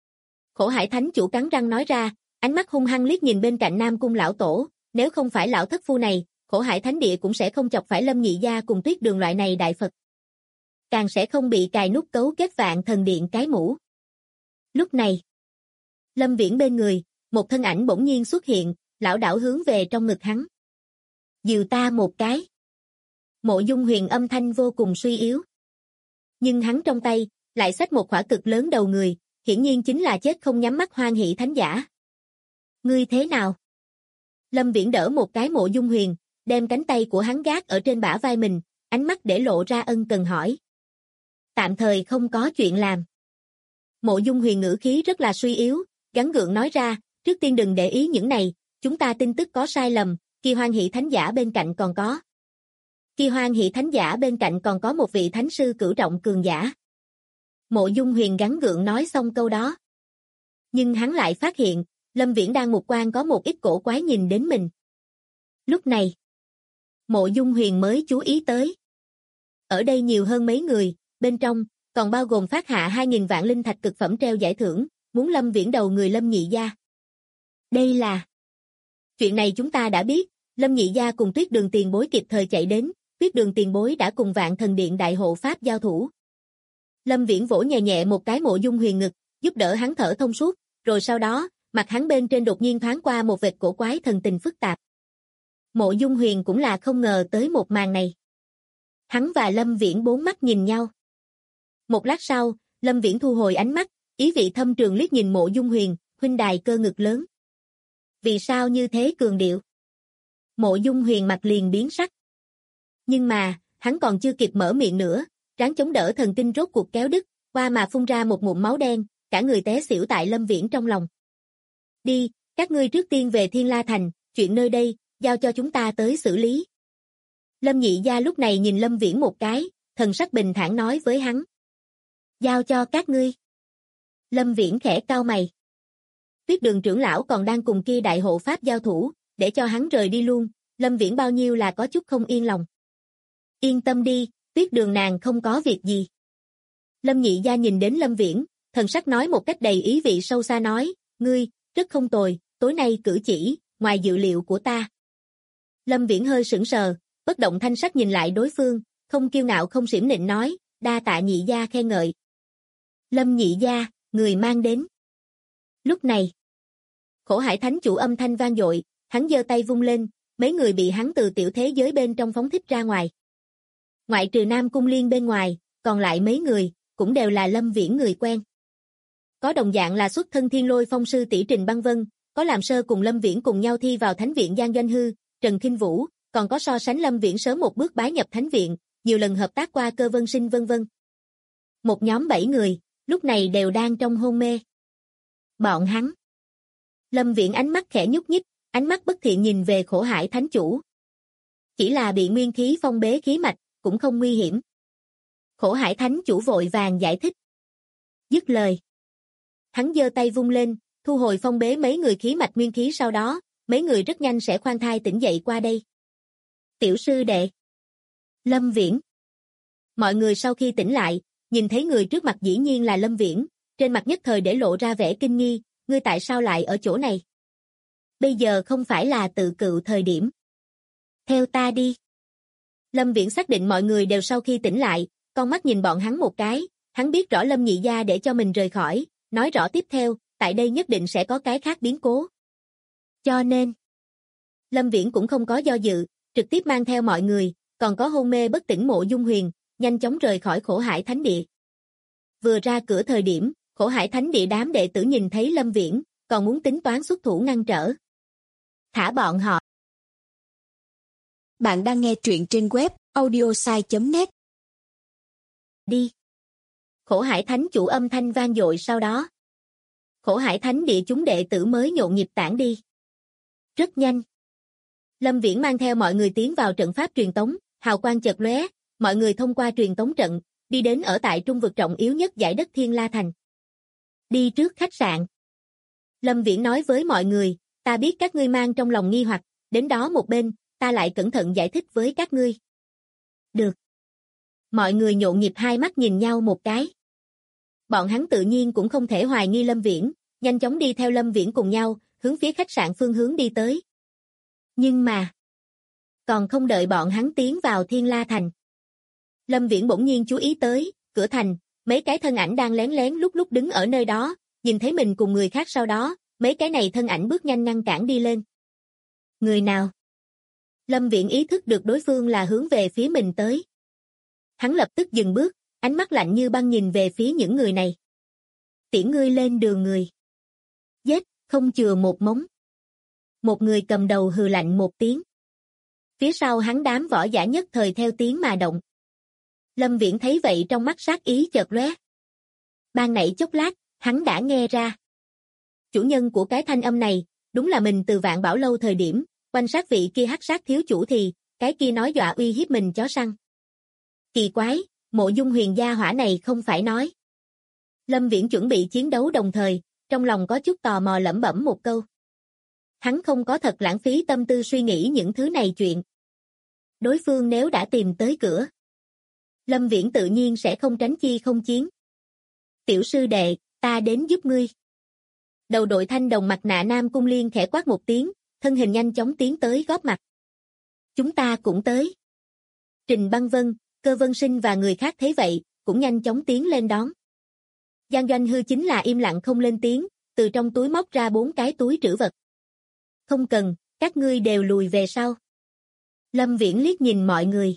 Khổ Hải Thánh Chủ cắn răng nói ra, ánh mắt hung hăng liếc nhìn bên cạnh Nam Cung lão tổ, nếu không phải lão thất phu này, Khổ Hải Thánh Địa cũng sẽ không chọc phải Lâm Nhị Gia cùng Tuyết Đường loại này đại Phật. Càng sẽ không bị cài nút cấu kết Vạn Thần Điện cái mũ. Lúc này, Lâm Viễn bên người, một thân ảnh bỗng nhiên xuất hiện, lão đảo hướng về trong ngực hắn. Dìu ta một cái. Mộ Dung Huyền âm thanh vô cùng suy yếu. Nhưng hắn trong tay, lại xách một khỏa cực lớn đầu người, hiển nhiên chính là chết không nhắm mắt Hoan Hỷ Thánh Giả. Ngươi thế nào? Lâm Viễn đỡ một cái Mộ Dung Huyền, đem cánh tay của hắn gác ở trên bả vai mình, ánh mắt để lộ ra ân cần hỏi. Tạm thời không có chuyện làm. Mộ Dung Huyền ngữ khí rất là suy yếu, gắng gượng nói ra, trước tiên đừng để ý những này, chúng ta tin tức có sai lầm, Kỳ Hoan Hỷ Thánh Giả bên cạnh còn có. Kỳ Hoan Hỷ Thánh Giả bên cạnh còn có một vị thánh sư cửu trọng cường giả. Mộ Dung Huyền gắng gượng nói xong câu đó. Nhưng hắn lại phát hiện, Lâm Viễn đang mục quan có một ít cổ quái nhìn đến mình. Lúc này, Mộ Dung Huyền mới chú ý tới. Ở đây nhiều hơn mấy người, bên trong, còn bao gồm phát hạ 2.000 vạn linh thạch cực phẩm treo giải thưởng, muốn Lâm Viễn đầu người Lâm Nhị Gia. Đây là... Chuyện này chúng ta đã biết, Lâm Nhị Gia cùng Tuyết Đường tiền bối kịp thời chạy đến, Tuyết Đường tiền bối đã cùng Vạn Thần Điện đại hộ pháp giao thủ. Lâm Viễn vỗ nhẹ nhẹ một cái Mộ Dung Huyền ngực, giúp đỡ hắn thở thông suốt, rồi sau đó, mặt hắn bên trên đột nhiên thoáng qua một vệt cổ quái thần tình phức tạp. Mộ Dung Huyền cũng là không ngờ tới một màn này. Hắn và Lâm Viễn bốn mắt nhìn nhau. Một lát sau, Lâm Viễn thu hồi ánh mắt, ý vị thâm trường liếc nhìn Mộ Dung Huyền, huynh đài cơ ngực lớn. Vì sao như thế cường điệu? Mộ Dung Huyền mặt liền biến sắc. Nhưng mà, hắn còn chưa kịp mở miệng nữa, ráng chống đỡ thần kinh rốt cuộc kéo đứt, qua mà phun ra một ngụm máu đen, cả người té xỉu tại Lâm Viễn trong lòng. Đi, các ngươi trước tiên về Thiên La Thành, chuyện nơi đây, giao cho chúng ta tới xử lý. Lâm Nhị Gia lúc này nhìn Lâm Viễn một cái, thần sắc bình thản nói với hắn. Giao cho các ngươi. Lâm Viễn khẽ cau mày. Tuyết Đường trưởng lão còn đang cùng kia đại hộ pháp giao thủ, để cho hắn rời đi luôn, Lâm Viễn bao nhiêu là có chút không yên lòng. Yên tâm đi, Tuyết Đường nàng không có việc gì. Lâm Nhị Gia nhìn đến Lâm Viễn, thần sắc nói một cách đầy ý vị sâu xa nói, ngươi, rất không tồi, tối nay cử chỉ, ngoài dự liệu của ta. Lâm Viễn hơi sững sờ, bất động thanh sắc nhìn lại đối phương, không kiêu ngạo không xiểm nịnh nói, đa tạ Nhị Gia khen ngợi. Lâm Nhị Gia, người mang đến. Lúc này, Khổ Hải Thánh Chủ âm thanh vang dội, hắn giơ tay vung lên, mấy người bị hắn từ tiểu thế giới bên trong phóng thích ra ngoài. Ngoại trừ Nam Cung Liên bên ngoài, còn lại mấy người, cũng đều là Lâm Viễn người quen. Có đồng dạng là xuất thân Thiên Lôi Phong sư tỷ Trình Băng Vân, có làm sơ cùng Lâm Viễn cùng nhau thi vào Thánh viện Giang Doanh Hư, Trần Khinh Vũ, còn có so sánh Lâm Viễn sớm một bước bái nhập Thánh viện, nhiều lần hợp tác qua Cơ Vân Sinh vân vân. Một nhóm 7 người, lúc này đều đang trong hôn mê. Bọn hắn. Lâm Viễn ánh mắt khẽ nhúc nhích, ánh mắt bất thiện nhìn về Khổ Hải Thánh Chủ. Chỉ là bị nguyên khí phong bế khí mạch, cũng không nguy hiểm. Khổ Hải Thánh Chủ vội vàng giải thích. Dứt lời. Hắn giơ tay vung lên, thu hồi phong bế mấy người khí mạch nguyên khí, sau đó, mấy người rất nhanh sẽ khoan thai tỉnh dậy qua đây. Tiểu sư đệ. Lâm Viễn. Mọi người sau khi tỉnh lại, nhìn thấy người trước mặt dĩ nhiên là Lâm Viễn, trên mặt nhất thời để lộ ra vẻ kinh nghi, ngươi tại sao lại ở chỗ này? Bây giờ không phải là tự cựu thời điểm. Theo ta đi. Lâm Viễn xác định mọi người đều sau khi tỉnh lại, con mắt nhìn bọn hắn một cái, hắn biết rõ Lâm Nhị Gia để cho mình rời khỏi, nói rõ tiếp theo, tại đây nhất định sẽ có cái khác biến cố. Cho nên, Lâm Viễn cũng không có do dự, trực tiếp mang theo mọi người, còn có hôn mê bất tỉnh Mộ Dung Huyền, nhanh chóng rời khỏi Khổ Hải Thánh Địa. Vừa ra cửa thời điểm, Khổ Hải Thánh Địa đám đệ tử nhìn thấy Lâm Viễn, còn muốn tính toán xuất thủ ngăn trở. Thả bọn họ. Bạn đang nghe truyện trên web audiosai.net. Đi. Khổ Hải Thánh Chủ âm thanh vang dội, sau đó. Khổ Hải Thánh Địa chúng đệ tử mới nhộn nhịp tản đi. Rất nhanh. Lâm Viễn mang theo mọi người tiến vào trận pháp truyền tống, hào quang chợt lóe, mọi người thông qua truyền tống trận, đi đến ở tại trung vực trọng yếu nhất dải đất Thiên La Thành. Đi trước khách sạn. Lâm Viễn nói với mọi người, ta biết các ngươi mang trong lòng nghi hoặc, đến đó một bên, ta lại cẩn thận giải thích với các ngươi. Được. Mọi người nhộn nhịp hai mắt nhìn nhau một cái. Bọn hắn tự nhiên cũng không thể hoài nghi Lâm Viễn, nhanh chóng đi theo Lâm Viễn cùng nhau, hướng phía khách sạn phương hướng đi tới. Nhưng mà, còn không đợi bọn hắn tiến vào Thiên La Thành. Lâm Viễn bỗng nhiên chú ý tới, cửa thành, mấy cái thân ảnh đang lén lén lúc lúc đứng ở nơi đó, nhìn thấy mình cùng người khác, sau đó, mấy cái này thân ảnh bước nhanh ngăn cản đi lên. Người nào? Lâm Viễn ý thức được đối phương là hướng về phía mình tới. Hắn lập tức dừng bước, ánh mắt lạnh như băng nhìn về phía những người này. Tiễn ngươi lên đường người. Giết, không chừa một mống. Một người cầm đầu hừ lạnh một tiếng. Phía sau hắn đám võ giả nhất thời theo tiếng mà động. Lâm Viễn thấy vậy trong mắt sát ý chợt lóe. Ban nãy chốc lát, hắn đã nghe ra. Chủ nhân của cái thanh âm này, đúng là mình từ Vạn Bảo Lâu thời điểm, quan sát vị kia hắc sát thiếu chủ thì, cái kia nói dọa uy hiếp mình chó săn. Kỳ quái, Mộ Dung Huyền gia hỏa này không phải nói. Lâm Viễn chuẩn bị chiến đấu đồng thời, trong lòng có chút tò mò lẩm bẩm một câu. Hắn không có thật lãng phí tâm tư suy nghĩ những thứ này chuyện. Đối phương nếu đã tìm tới cửa, Lâm Viễn tự nhiên sẽ không tránh chi không chiến. Tiểu sư đệ, ta đến giúp ngươi. Đầu đội thanh đồng mặt nạ Nam Cung Liên khẽ quát một tiếng, thân hình nhanh chóng tiến tới góp mặt. Chúng ta cũng tới. Trình Băng Vân, Cơ Vân Sinh và người khác thấy vậy, cũng nhanh chóng tiến lên đón. Giang Doanh Hư chính là im lặng không lên tiếng, từ trong túi móc ra 4 cái túi trữ vật. Không cần, các ngươi đều lùi về sau. Lâm Viễn liếc nhìn mọi người.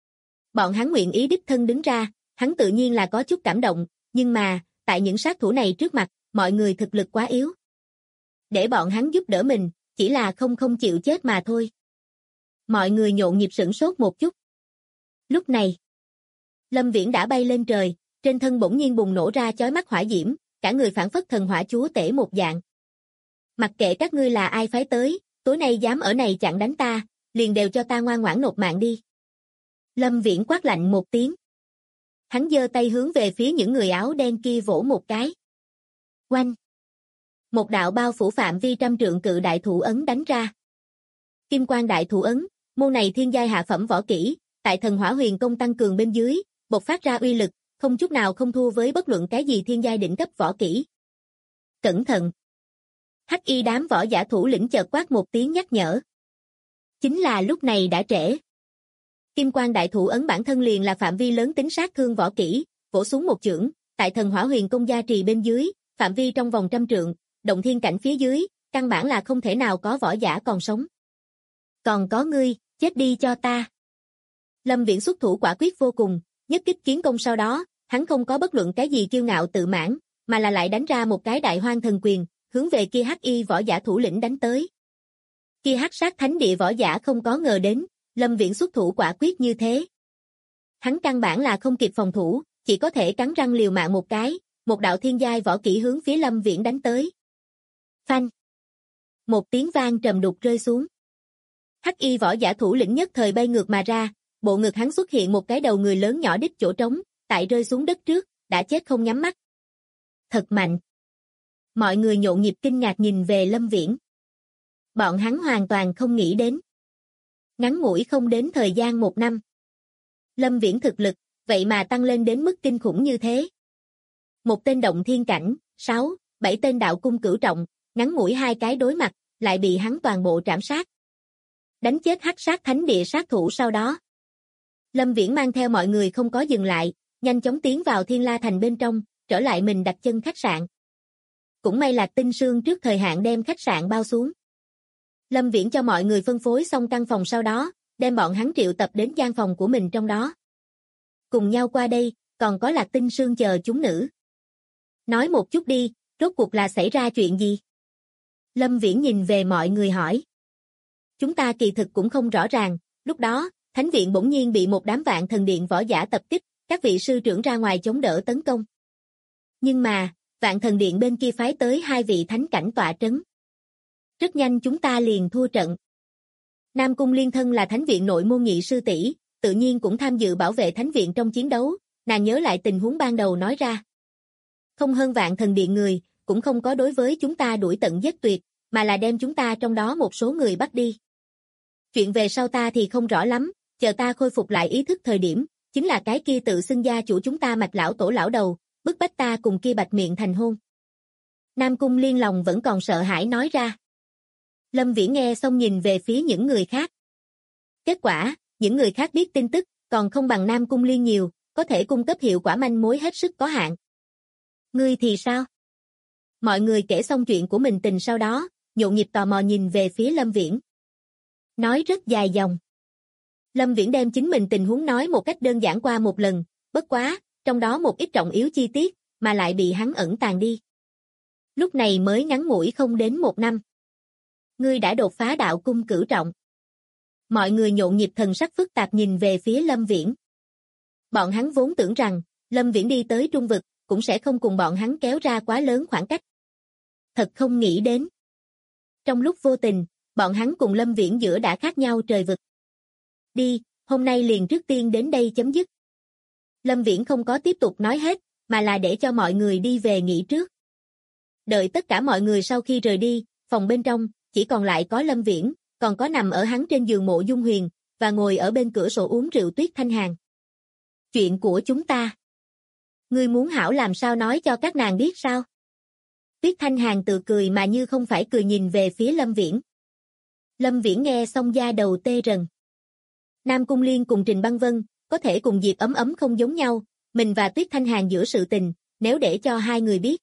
Bọn hắn nguyện ý đích thân đứng ra, hắn tự nhiên là có chút cảm động, nhưng mà, tại những sát thủ này trước mặt, mọi người thực lực quá yếu. Để bọn hắn giúp đỡ mình, chỉ là không chịu chết mà thôi. Mọi người nhộn nhịp sửng sốt một chút. Lúc này, Lâm Viễn đã bay lên trời, trên thân bỗng nhiên bùng nổ ra chói mắt hỏa diễm, cả người phảng phất thần hỏa chúa tể một dạng. Mặc kệ các ngươi là ai phái tới, tối nay dám ở này chặn đánh ta, liền đều cho ta ngoan ngoãn nộp mạng đi. Lâm Viễn quát lạnh một tiếng. Hắn giơ tay hướng về phía những người áo đen kia vỗ một cái. Oanh! Một đạo bao phủ phạm vi trăm trượng cự đại thủ ấn đánh ra. Kim quang đại thủ ấn, môn này thiên giai hạ phẩm võ kỹ, tại thần hỏa huyền công tăng cường bên dưới, bộc phát ra uy lực, không chút nào không thua với bất luận cái gì thiên giai đỉnh cấp võ kỹ. Cẩn thận! Hắc y đám võ giả thủ lĩnh chợt quát một tiếng nhắc nhở. Chính là lúc này đã trễ. Kim quang đại thủ ấn bản thân liền là phạm vi lớn tính sát thương võ kỹ, vỗ xuống một chưởng, tại thần hỏa huyền công gia trì bên dưới, phạm vi trong vòng trăm trượng, động thiên cảnh phía dưới, căn bản là không thể nào có võ giả còn sống. Còn có ngươi, chết đi cho ta. Lâm Viễn xuất thủ quả quyết vô cùng, nhất kích kiến công sau đó, hắn không có bất luận cái gì kiêu ngạo tự mãn, mà là lại đánh ra một cái đại hoang thần quyền, hướng về kia hắc y võ giả thủ lĩnh đánh tới. Kia hắc sát thánh địa võ giả không có ngờ đến, Lâm Viễn xuất thủ quả quyết như thế. Hắn căn bản là không kịp phòng thủ, chỉ có thể cắn răng liều mạng một cái, một đạo thiên giai võ kỹ hướng phía Lâm Viễn đánh tới. Phanh! Một tiếng vang trầm đục rơi xuống. Hắc y võ giả thủ lĩnh nhất thời bay ngược mà ra, bộ ngực hắn xuất hiện một cái đầu người lớn nhỏ đích chỗ trống, tại rơi xuống đất trước, đã chết không nhắm mắt. Thật mạnh! Mọi người nhộn nhịp kinh ngạc nhìn về Lâm Viễn. Bọn hắn hoàn toàn không nghĩ đến. Ngắn ngủi không đến thời gian 1 năm. Lâm Viễn thực lực, vậy mà tăng lên đến mức kinh khủng như thế. Một tên động thiên cảnh, 6, 7 tên đạo cung cửu trọng, ngắn ngủi 2 cái đối mặt, lại bị hắn toàn bộ trảm sát. Đánh chết hắc sát thánh địa sát thủ sau đó. Lâm Viễn mang theo mọi người không có dừng lại, nhanh chóng tiến vào Thiên La Thành bên trong, trở lại mình đặt chân khách sạn. Cũng may là Tinh Sương trước thời hạn đem khách sạn bao xuống. Lâm Viễn cho mọi người phân phối xong căn phòng sau đó, đem bọn hắn triệu tập đến gian phòng của mình trong đó. Cùng nhau qua đây, còn có Lạc Tinh Sương chờ chúng nữ. Nói một chút đi, rốt cuộc là xảy ra chuyện gì? Lâm Viễn nhìn về mọi người hỏi. Chúng ta kỳ thực cũng không rõ ràng, lúc đó, Thánh viện bỗng nhiên bị một đám Vạn Thần Điện võ giả tập kích, các vị sư trưởng ra ngoài chống đỡ tấn công. Nhưng mà, Vạn Thần Điện bên kia phái tới 2 vị thánh cảnh tọa trấn. Rất nhanh chúng ta liền thua trận. Nam Cung Liên thân là Thánh viện nội môn nhị sư tỷ, tự nhiên cũng tham dự bảo vệ Thánh viện trong chiến đấu, nàng nhớ lại tình huống ban đầu nói ra. Không hơn Vạn Thần Điện người, cũng không có đối với chúng ta đuổi tận giết tuyệt, mà là đem chúng ta trong đó một số người bắt đi. Chuyện về sau ta thì không rõ lắm, chờ ta khôi phục lại ý thức thời điểm, chính là cái kia tự xưng gia chủ chúng ta Mạch lão tổ lão đầu, bức bách ta cùng kia Bạch Miệng thành hôn. Nam Cung Liên lòng vẫn còn sợ hãi nói ra. Lâm Viễn nghe xong nhìn về phía những người khác. Kết quả, những người khác biết tin tức, còn không bằng Nam Cung Liên nhiều, có thể cung cấp hiệu quả manh mối hết sức có hạn. Ngươi thì sao? Mọi người kể xong chuyện của mình tình sau đó, nhộn nhịp tò mò nhìn về phía Lâm Viễn. Nói rất dài dòng. Lâm Viễn đem chính mình tình huống nói một cách đơn giản qua một lần, bất quá, trong đó một ít trọng yếu chi tiết, mà lại bị hắn ẩn tàng đi. Lúc này mới ngắn ngủi không đến 1 năm. Ngươi đã đột phá đạo cung cửu trọng. Mọi người nhộn nhịp thần sắc phức tạp nhìn về phía Lâm Viễn. Bọn hắn vốn tưởng rằng, Lâm Viễn đi tới trung vực, cũng sẽ không cùng bọn hắn kéo ra quá lớn khoảng cách. Thật không nghĩ đến. Trong lúc vô tình, bọn hắn cùng Lâm Viễn giữa đã khác nhau trời vực. Đi, hôm nay liền trước tiên đến đây chấm dứt. Lâm Viễn không có tiếp tục nói hết, mà là để cho mọi người đi về nghỉ trước. Đợi tất cả mọi người sau khi rời đi, phòng bên trong, chỉ còn lại có Lâm Viễn, còn có nằm ở hắn trên giường Mộ Dung Huyền, và ngồi ở bên cửa sổ uống rượu Tuyết Thanh Hàn. Chuyện của chúng ta. Ngươi muốn hảo làm sao nói cho các nàng biết sao? Tuyết Thanh Hàn tự cười mà như không phải cười nhìn về phía Lâm Viễn. Lâm Viễn nghe xong da đầu tê rần. Nam Cung Liên cùng Trình Băng Vân, có thể cùng Diệp Ấm Ấm không giống nhau, mình và Tuyết Thanh Hàn giữa sự tình, nếu để cho 2 người biết.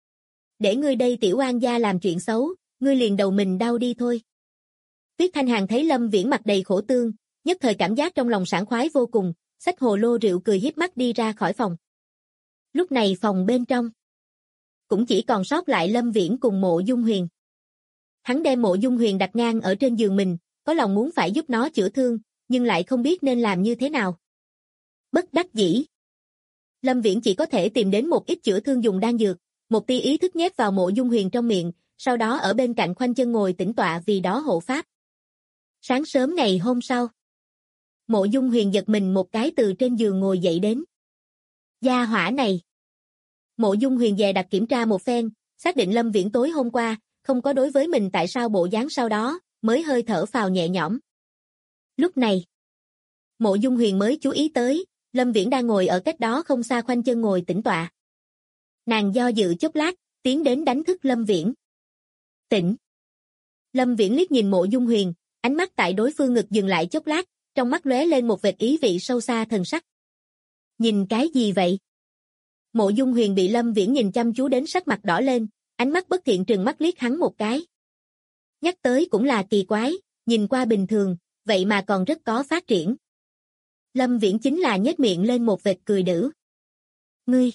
Để ngươi đây tiểu oan gia làm chuyện xấu, ngươi liền đầu mình đau đi thôi. Tuyết Thanh Hàn thấy Lâm Viễn mặt đầy khổ tương, nhất thời cảm giác trong lòng sảng khoái vô cùng, xách hồ lô rượu cười hiếp mắt đi ra khỏi phòng. Lúc này phòng bên trong, cũng chỉ còn sót lại Lâm Viễn cùng Mộ Dung Huyền. Hắn đem Mộ Dung Huyền đặt ngang ở trên giường mình, có lòng muốn phải giúp nó chữa thương, nhưng lại không biết nên làm như thế nào. Bất đắc dĩ. Lâm Viễn chỉ có thể tìm đến một ít chữa thương dùng đan dược, một tia ý thức nhét vào Mộ Dung Huyền trong miệng, sau đó ở bên cạnh khoanh chân ngồi tĩnh tọa vì đó hộ pháp. Sáng sớm ngày hôm sau, Mộ Dung Huyền giật mình một cái từ trên giường ngồi dậy đến. Gia hỏa này. Mộ Dung Huyền dè đặt kiểm tra một phen, xác định Lâm Viễn tối hôm qua không có đối với mình tại sao bộ dáng sau đó, mới hơi thở phào nhẹ nhõm. Lúc này, Mộ Dung Huyền mới chú ý tới, Lâm Viễn đang ngồi ở cách đó không xa khoanh chân ngồi tĩnh tọa. Nàng do dự chốc lát, tiến đến đánh thức Lâm Viễn. Tỉnh. Lâm Viễn liếc nhìn Mộ Dung Huyền, ánh mắt tại đối phương ngực dừng lại chốc lát, trong mắt lóe lên một vệt ý vị sâu xa thần sắc. Nhìn cái gì vậy? Mộ Dung Huyền bị Lâm Viễn nhìn chăm chú đến sắc mặt đỏ lên, ánh mắt bất thiện trừng mắt liếc hắn một cái. Nhắc tới cũng là kỳ quái, nhìn qua bình thường, vậy mà còn rất có phát triển. Lâm Viễn chính là nhếch miệng lên một vệt cười đểu. Ngươi!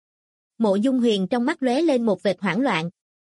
Mộ Dung Huyền trong mắt lóe lên một vệt hoảng loạn.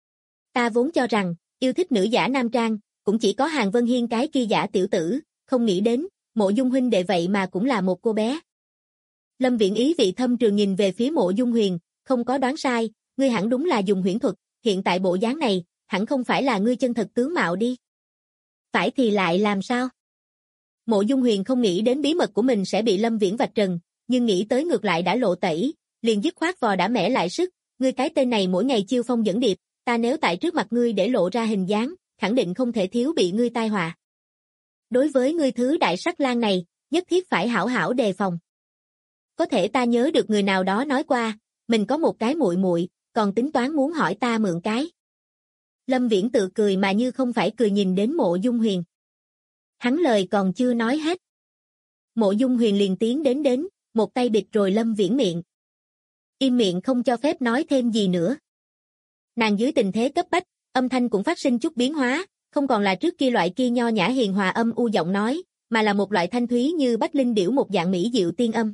Ta vốn cho rằng, yêu thích nữ giả nam trang, cũng chỉ có Hàn Vân Hiên cái kia giả tiểu tử, không nghĩ đến, Mộ Dung huynh đệ vậy mà cũng là một cô bé. Lâm Viễn ý vị thâm trường nhìn về phía Mộ Dung Huyền, không có đoán sai, ngươi hẳn đúng là dùng huyễn thuật, hiện tại bộ dáng này, hẳn không phải là ngươi chân thật tướng mạo đi. Phải thì lại làm sao? Mộ Dung Huyền không nghĩ đến bí mật của mình sẽ bị Lâm Viễn vạch trần, nhưng nghĩ tới ngược lại đã lộ tẩy, liền dứt khoát vò đã mẻ lại sức, ngươi cái tên này mỗi ngày chiêu phong dẫn điệp, ta nếu tại trước mặt ngươi để lộ ra hình dáng, khẳng định không thể thiếu bị ngươi tai họa. Đối với ngươi thứ đại sắc lang này, nhất thiết phải hảo hảo đề phòng. Có thể ta nhớ được người nào đó nói qua, mình có một cái muội muội, còn tính toán muốn hỏi ta mượn cái. Lâm Viễn tự cười mà như không phải cười nhìn đến Mộ Dung Huyền. Hắn lời còn chưa nói hết. Mộ Dung Huyền liền tiến đến, một tay bịt rồi Lâm Viễn miệng. Im miệng không cho phép nói thêm gì nữa. Nàng dưới tình thế cấp bách, âm thanh cũng phát sinh chút biến hóa, không còn là trước kia loại kia nho nhã hiền hòa âm u giọng nói, mà là một loại thanh thúy như bách linh điểu một dạng mỹ diệu tiên âm.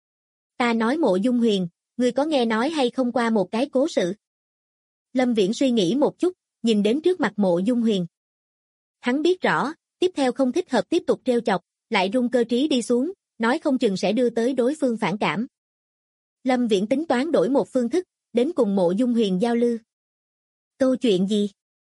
Ta nói Mộ Dung Huyền, ngươi có nghe nói hay không qua một cái cố sự? Lâm Viễn suy nghĩ một chút, nhìn đến trước mặt Mộ Dung Huyền. Hắn biết rõ, tiếp theo không thích hợp tiếp tục trêu chọc, lại rung cơ trí đi xuống, nói không chừng sẽ đưa tới đối phương phản cảm. Lâm Viễn tính toán đổi một phương thức, đến cùng Mộ Dung Huyền giao lưu. Câu chuyện gì?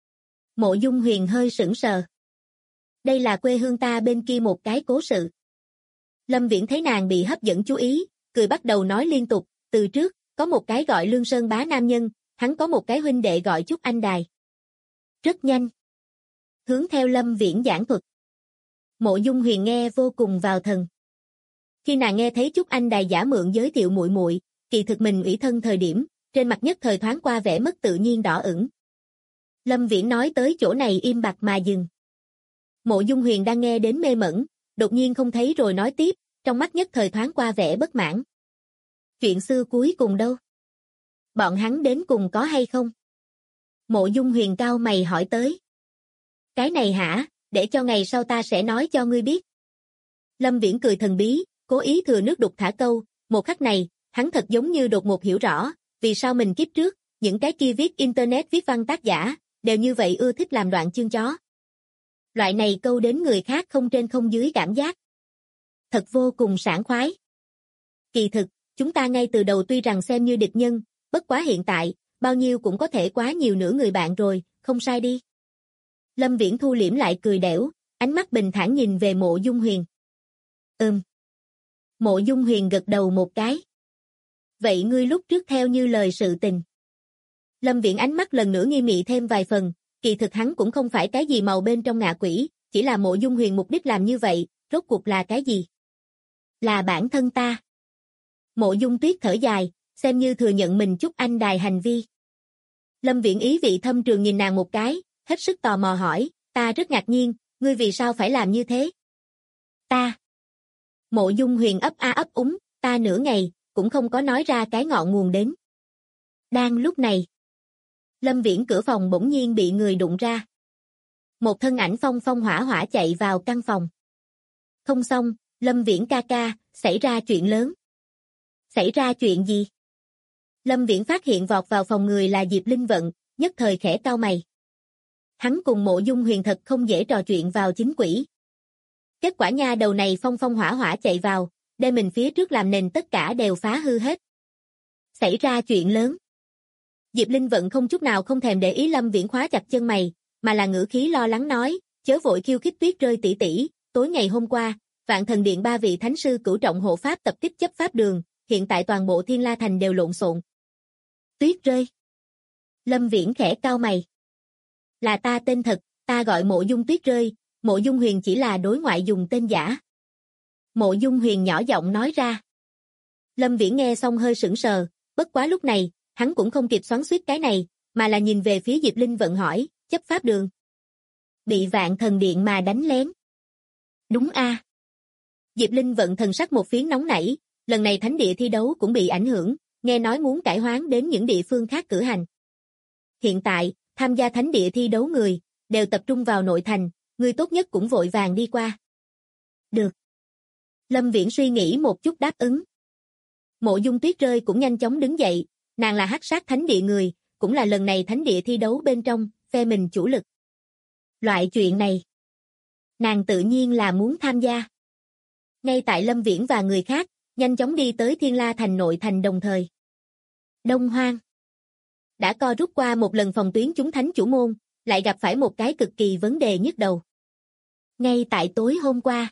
Mộ Dung Huyền hơi sững sờ. Đây là quê hương ta bên kia một cái cố sự. Lâm Viễn thấy nàng bị hấp dẫn chú ý, cười bắt đầu nói liên tục, từ trước, có một cái gọi Lương Sơn Bá nam nhân, hắn có một cái huynh đệ gọi Trúc Anh Đài. Rất nhanh. Hướng theo Lâm Viễn giảng thuật. Mộ Dung Huyền nghe vô cùng vào thần. Khi nàng nghe thấy Trúc Anh Đài giả mượn giới thiệu muội muội, kỳ thực mình ủy thân thời điểm, trên mặt nhất thời thoáng qua vẻ mất tự nhiên đỏ ửng. Lâm Viễn nói tới chỗ này im bặt mà dừng. Mộ Dung Huyền đang nghe đến mê mẩn, đột nhiên không thấy rồi nói tiếp, trong mắt nhất thời thoáng qua vẻ bất mãn. Chuyện xưa cuối cùng đâu? Bọn hắn đến cùng có hay không? Mộ Dung Huyền cau mày hỏi tới. Cái này hả, để cho ngày sau ta sẽ nói cho ngươi biết. Lâm Viễn cười thần bí, cố ý thừa nước đục thả câu, một khắc này, hắn thật giống như đột ngột hiểu rõ, vì sao mình kiếp trước, những cái kia viết internet viết văn tác giả, đều như vậy ưa thích làm đoạn chương chó. Loại này câu đến người khác không trên không dưới cảm giác. Thật vô cùng sảng khoái. Kỳ thực, chúng ta ngay từ đầu tuy rằng xem như địch nhân, bất quá hiện tại, bao nhiêu cũng có thể quá nhiều nửa người bạn rồi, không sai đi. Lâm Viễn thu liễm lại cười đẻo, ánh mắt bình thản nhìn về Mộ Dung Huyền. Mộ Dung Huyền gật đầu một cái. Vậy ngươi lúc trước theo như lời sự tình. Lâm Viễn ánh mắt lần nữa nghiêm nghị thêm vài phần, kỳ thực hắn cũng không phải cái gì màu bên trong ngạ quỷ, chỉ là Mộ Dung Huyền mục đích làm như vậy, rốt cuộc là cái gì? Là bản thân ta. Mộ Dung Tuyết thở dài, xem như thừa nhận mình Trúc Anh Đài hành vi. Lâm Viễn ý vị thâm trường nhìn nàng một cái, hết sức tò mò hỏi, ta rất ngạc nhiên, ngươi vì sao phải làm như thế? Ta. Mộ Dung Huyền ấp a ấp úng, ta nửa ngày, cũng không có nói ra cái ngọn nguồn đến. Đang lúc này, Lâm Viễn cửa phòng bỗng nhiên bị người đụng ra. Một thân ảnh phong phong hỏa hỏa chạy vào căn phòng. Không xong, Lâm Viễn ca ca, xảy ra chuyện lớn. Xảy ra chuyện gì? Lâm Viễn phát hiện vọt vào phòng người là Diệp Linh Vận, nhất thời khẽ cau mày. Hắn cùng Mộ Dung Huyền thật không dễ trò chuyện vào chính quỷ. Kết quả nha đầu này phong phong hỏa hỏa chạy vào, đem mình phía trước làm nền tất cả đều phá hư hết. Xảy ra chuyện lớn. Diệp Linh Vận không chút nào không thèm để ý Lâm Viễn khóa chặt chân mày, mà là ngữ khí lo lắng nói, chớ vội khiêu khích Tuyết Rơi tỷ tỷ, tối ngày hôm qua, Vạn Thần Điện 3 vị thánh sư cửu trọng hộ pháp tập kích chấp pháp đường, hiện tại toàn bộ Thiên La Thành đều lộn xộn. Tuyết Rơi. Lâm Viễn khẽ cau mày. Là ta tên thật, ta gọi Mộ Dung Tuyết Rơi, Mộ Dung Huyền chỉ là đối ngoại dùng tên giả. Mộ Dung Huyền nhỏ giọng nói ra. Lâm Viễn nghe xong hơi sững sờ, bất quá lúc này, hắn cũng không kịp xoắn xuýt cái này, mà là nhìn về phía Diệp Linh Vận hỏi, chấp pháp đường. Bị Vạn Thần Điện mà đánh lén. Đúng a. Diệp Linh Vận thần sắc một phiến nóng nảy, lần này thánh địa thi đấu cũng bị ảnh hưởng, nghe nói muốn cải hoán đến những địa phương khác cử hành. Hiện tại, tham gia thánh địa thi đấu người, đều tập trung vào nội thành, người tốt nhất cũng vội vàng đi qua. Được. Lâm Viễn suy nghĩ một chút đáp ứng. Mộ Dung Tuyết Rơi cũng nhanh chóng đứng dậy, nàng là hắc sát thánh địa người, cũng là lần này thánh địa thi đấu bên trong, phe mình chủ lực. Loại chuyện này, nàng tự nhiên là muốn tham gia. Ngay tại Lâm Viễn và người khác, nhanh chóng đi tới Thiên La Thành nội thành đồng thời. Đông Hoang đã co rút qua một lần phòng tuyến chúng thánh chủ môn, lại gặp phải một cái cực kỳ vấn đề nhức đầu. Ngay tại tối hôm qua,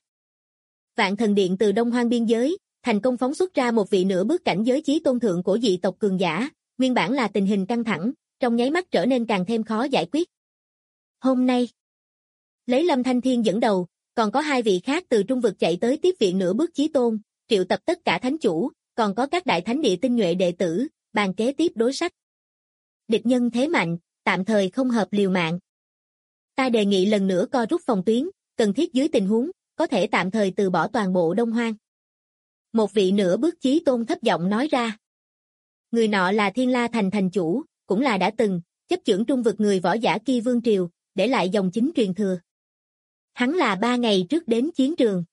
Vạn Thần Điện từ Đông Hoang biên giới, thành công phóng xuất ra một vị nửa bước cảnh giới chí tôn thượng của dị tộc cường giả, nguyên bản là tình hình căng thẳng, trong nháy mắt trở nên càng thêm khó giải quyết. Hôm nay, lấy Lâm Thanh Thiên dẫn đầu, còn có 2 vị khác từ trung vực chạy tới tiếp viện nửa bước chí tôn, triệu tập tất cả thánh chủ, còn có các đại thánh địa tinh nhuệ đệ tử, bàn kế tiếp đối sách. Địch nhân thế mạnh, tạm thời không hợp liều mạng. Ta đề nghị lần nữa co rút phòng tuyến, cần thiết dưới tình huống, có thể tạm thời từ bỏ toàn bộ Đông Hoang. Một vị nửa bước chí tôn thấp giọng nói ra. Người nọ là Thiên La Thành thành chủ, cũng là đã từng chấp chưởng trung vực người võ giả Ki Vương Triều, để lại dòng chính truyền thừa. Hắn là 3 ngày trước đến chiến trường.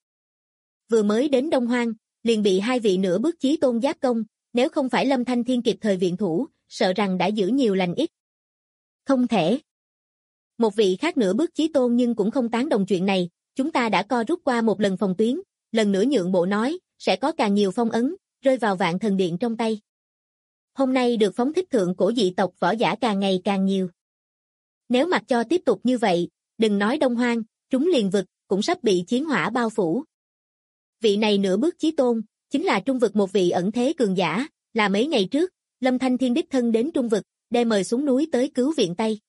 Vừa mới đến Đông Hoang, liền bị 2 vị nửa bước chí tôn giáp công, nếu không phải Lâm Thanh Thiên kịp thời viện thủ, sợ rằng đã giữ nhiều lành ít. Không thể. Một vị khác nửa bước chí tôn nhưng cũng không tán đồng chuyện này, chúng ta đã co rút qua một lần phòng tuyến, lần nữa nhượng bộ nói, sẽ có càng nhiều phong ấn, rơi vào Vạn Thần Điện trong tay. Hôm nay được phóng thích thượng cổ dị tộc võ giả càng ngày càng nhiều. Nếu mặc cho tiếp tục như vậy, đừng nói Đông Hoang, Trúng Liền vực, cũng sắp bị chiến hỏa bao phủ. Vị này nửa bước chí tôn, chính là trung vực một vị ẩn thế cường giả, là mấy ngày trước, Lâm Thanh Thiên đích thân đến trung vực, đem mời xuống núi tới cứu viện Tây.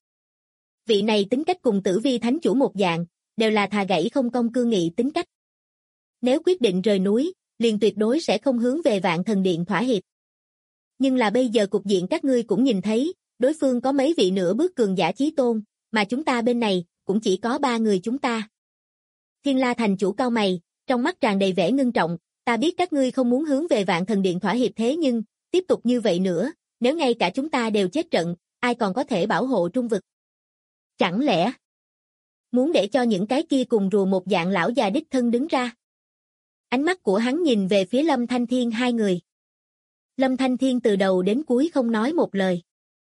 Vị này tính cách cùng Tử Vi thánh chủ một dạng, đều là thà gãy không cong cương nghị tính cách. Nếu quyết định rời núi, liền tuyệt đối sẽ không hướng về Vạn Thần Điện thỏa hiệp. Nhưng là bây giờ cục diện các ngươi cũng nhìn thấy, đối phương có mấy vị nửa bước cường giả chí tôn, mà chúng ta bên này, cũng chỉ có 3 người chúng ta. Thiên La thành chủ cau mày, trong mắt tràn đầy vẻ ngưng trọng, ta biết các ngươi không muốn hướng về Vạn Thần Điện thỏa hiệp thế nhưng, tiếp tục như vậy nữa, nếu ngay cả chúng ta đều chết trận, ai còn có thể bảo hộ trung vực? Chẳng lẽ muốn để cho những cái kia cùng rùa một dạng lão già đích thân đứng ra? Ánh mắt của hắn nhìn về phía Lâm Thanh Thiên 2 người. Lâm Thanh Thiên từ đầu đến cuối không nói một lời.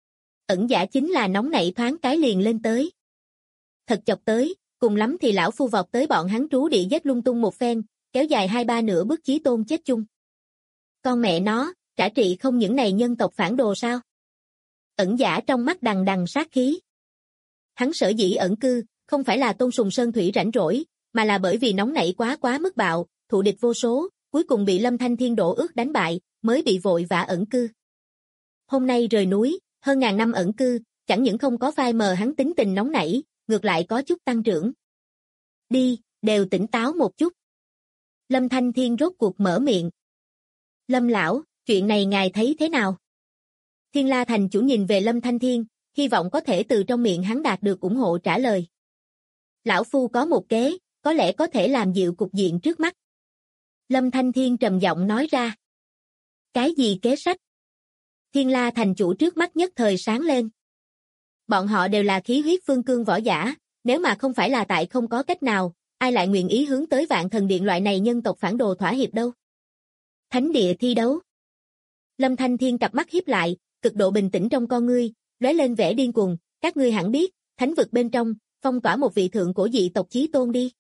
Ẩn giả chính là nóng nảy thoáng cái liền lên tới. Thật chọc tới, cùng lắm thì lão phu vọt tới bọn hắn trú địa giết lung tung một phen, kéo dài 2-3 nửa bước chí tôn chết chung. Con mẹ nó, trả trị không những này nhân tộc phản đồ sao? Ẩn giả trong mắt đằng đằng sát khí. Hắn sở dĩ ẩn cư, không phải là tôn sùng sơn thủy rảnh rỗi, mà là bởi vì nóng nảy quá mức bạo, thụ địch vô số, cuối cùng bị Lâm Thanh Thiên đổ ước đánh bại, mới bị vội vã ẩn cư. Hôm nay rời núi, hơn ngàn năm ẩn cư, chẳng những không có phai mờ hắn tính tình nóng nảy, ngược lại có chút tăng trưởng. Đi, đều tỉnh táo một chút. Lâm Thanh Thiên rốt cuộc mở miệng. Lâm lão, chuyện này ngài thấy thế nào? Thiên La thành chủ nhìn về Lâm Thanh Thiên, hy vọng có thể từ trong miệng hắn đạt được ủng hộ trả lời. Lão phu có một kế, có lẽ có thể làm dịu cục diện trước mắt. Lâm Thanh Thiên trầm giọng nói ra. Cái gì kế sách? Thiên La thành chủ trước mắt nhất thời sáng lên. Bọn họ đều là khí huyết phương cương võ giả, nếu mà không phải là tại không có cách nào, ai lại nguyện ý hướng tới Vạn Thần Điện loại này nhân tộc phản đồ thỏa hiệp đâu. Thánh địa thi đấu. Lâm Thanh Thiên cặp mắt híp lại, cực độ bình tĩnh trong con ngươi, lóe lên vẻ điên cuồng, các ngươi hẳn biết, thánh vực bên trong, phong tỏa một vị thượng cổ dị tộc chí tôn đi.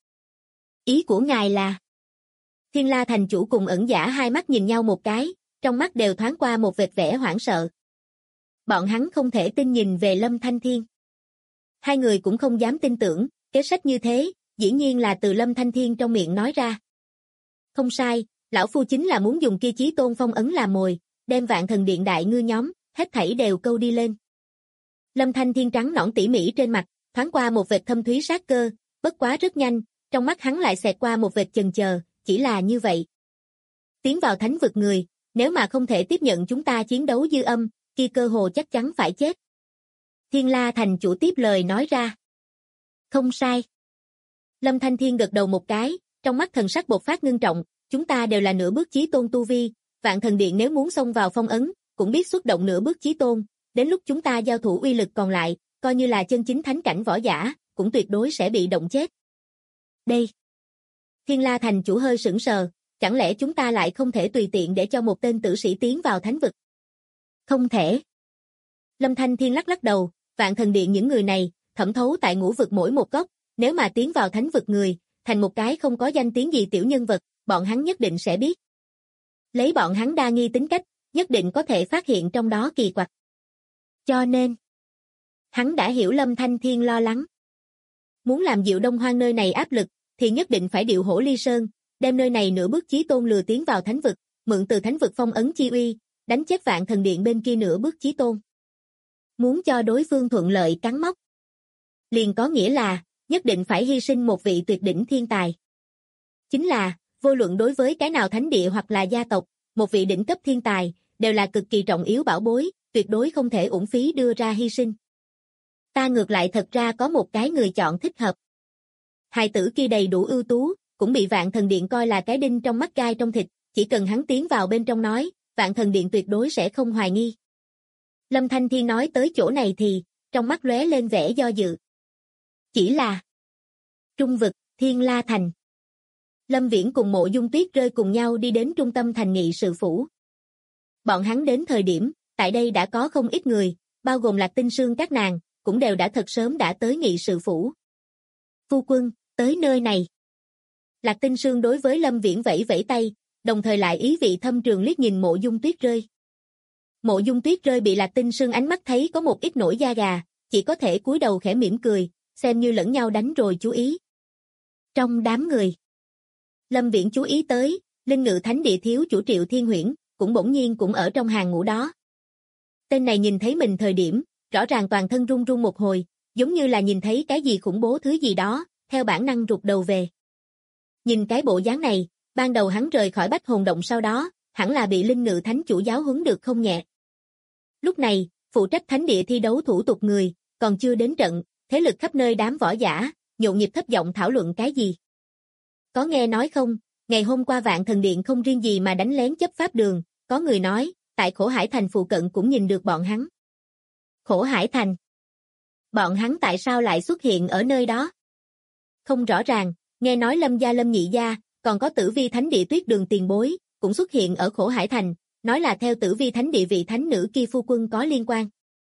Ý của ngài là? Thiên La thành chủ cùng ẩn giả hai mắt nhìn nhau một cái, trong mắt đều thoáng qua một vệt vẻ hoảng sợ. Bọn hắn không thể tin nhìn về Lâm Thanh Thiên. Hai người cũng không dám tin tưởng, kế sách như thế, dĩ nhiên là từ Lâm Thanh Thiên trong miệng nói ra. Không sai, lão phu chính là muốn dùng kia chí tôn phong ấn làm mồi, đem Vạn Thần Điện đại ngư nhóm, hết thảy đều câu đi lên. Lâm Thanh Thiên trắng nõn tỉ mỉ trên mặt, thoáng qua một vệt thâm thúy sát cơ, bất quá rất nhanh, trong mắt hắn lại xẹt qua một vệt chần chờ, chỉ là như vậy. Tiến vào thánh vực người, nếu mà không thể tiếp nhận chúng ta chiến đấu dư âm, kia cơ hồ chắc chắn phải chết. Thiên La thành chủ tiếp lời nói ra. Không sai. Lâm Thanh Thiên gật đầu một cái, trong mắt thần sắc bộc phát ngưng trọng, chúng ta đều là nửa bước chí tôn tu vi, Vạn Thần Điện nếu muốn xông vào phong ấn, cũng biết xuất động nửa bước chí tôn, đến lúc chúng ta giao thủ uy lực còn lại, coi như là chân chính thánh cảnh võ giả, cũng tuyệt đối sẽ bị động chết. Đây. Thiên La thành chủ hơi sững sờ, chẳng lẽ chúng ta lại không thể tùy tiện để cho một tên tử sĩ tiến vào thánh vực? Không thể. Lâm Thanh Thiên lắc lắc đầu, Vạn Thần Điện những người này, thẩm thấu tại ngũ vực mỗi một góc, nếu mà tiến vào thánh vực người, thành một cái không có danh tiếng gì tiểu nhân vật, bọn hắn nhất định sẽ biết. Lấy bọn hắn đa nghi tính cách, nhất định có thể phát hiện trong đó kỳ quặc. Cho nên, hắn đã hiểu Lâm Thanh Thiên lo lắng. Muốn làm dịu Đông Hoang nơi này áp lực, thì nhất định phải điệu hổ ly sơn, đem nơi này nửa bước chí tôn lừa tiến vào thánh vực, mượn từ thánh vực phong ấn chi uy, đánh chết Vạn Thần Điện bên kia nửa bước chí tôn. Muốn cho đối phương thuận lợi cắn móc. Liền có nghĩa là, nhất định phải hy sinh một vị tuyệt đỉnh thiên tài. Chính là, vô luận đối với cái nào thánh địa hoặc là gia tộc, một vị đỉnh cấp thiên tài, đều là cực kỳ trọng yếu bảo bối, tuyệt đối không thể uổng phí đưa ra hy sinh. Ta ngược lại thật ra có một cái người chọn thích hợp. Hài tử kia đầy đủ ưu tú, cũng bị Vạn Thần Điện coi là cái đinh trong mắt gai trong thịt, chỉ cần hắn tiến vào bên trong nói, Vạn Thần Điện tuyệt đối sẽ không hoài nghi. Lâm Thanh Thiên nói tới chỗ này thì, trong mắt lóe lên vẻ do dự. Chỉ là Trung vực, Thiên La thành. Lâm Viễn cùng Mộ Dung Tuyết rơi cùng nhau đi đến trung tâm thành nghị sự phủ. Bọn hắn đến thời điểm, tại đây đã có không ít người, bao gồm Lạc Tinh Sương các nàng, cũng đều đã thật sớm đã tới nghị sự phủ. Phu quân, tới nơi này. Lạc Tinh Sương đối với Lâm Viễn vẫy vẫy tay, đồng thời lại ý vị thâm trường liếc nhìn Mộ Dung Tuyết rơi. Mộ Dung Tuyết rơi bị Lạc Tinh Sương ánh mắt thấy có một ít nổi da gà, chỉ có thể cúi đầu khẽ mỉm cười, xem như lẫn nhau đánh rồi chú ý. Trong đám người, Lâm Viễn chú ý tới, Linh Ngự Thánh Địa thiếu chủ Triệu Thiên Huyễn, cũng bỗng nhiên cũng ở trong hàng ngũ đó. Tên này nhìn thấy mình thời điểm, rõ ràng toàn thân run run một hồi, giống như là nhìn thấy cái gì khủng bố thứ gì đó, theo bản năng rụt đầu về. Nhìn cái bộ dáng này, ban đầu hắn rời khỏi Bách Hồn Động sau đó, hẳn là bị Linh Ngự Thánh chủ giáo huấn được không nhẹ. Lúc này, phụ trách thánh địa thi đấu thủ tục người, còn chưa đến trận, thế lực khắp nơi đám võ giả, nhộn nhịp thấp giọng thảo luận cái gì. Có nghe nói không, ngày hôm qua Vạn Thần Điện không riêng gì mà đánh lén chấp pháp đường, có người nói, tại Khổ Hải Thành phụ cận cũng nhìn được bọn hắn. Khổ Hải Thành? Bọn hắn tại sao lại xuất hiện ở nơi đó? Không rõ ràng, nghe nói Lâm gia Lâm nhị gia, còn có Tử Vi Thánh Địa Tuyết Đường tiền bối, cũng xuất hiện ở Khổ Hải Thành, nói là theo Tử Vi Thánh Địa vị thánh nữ kia phu quân có liên quan.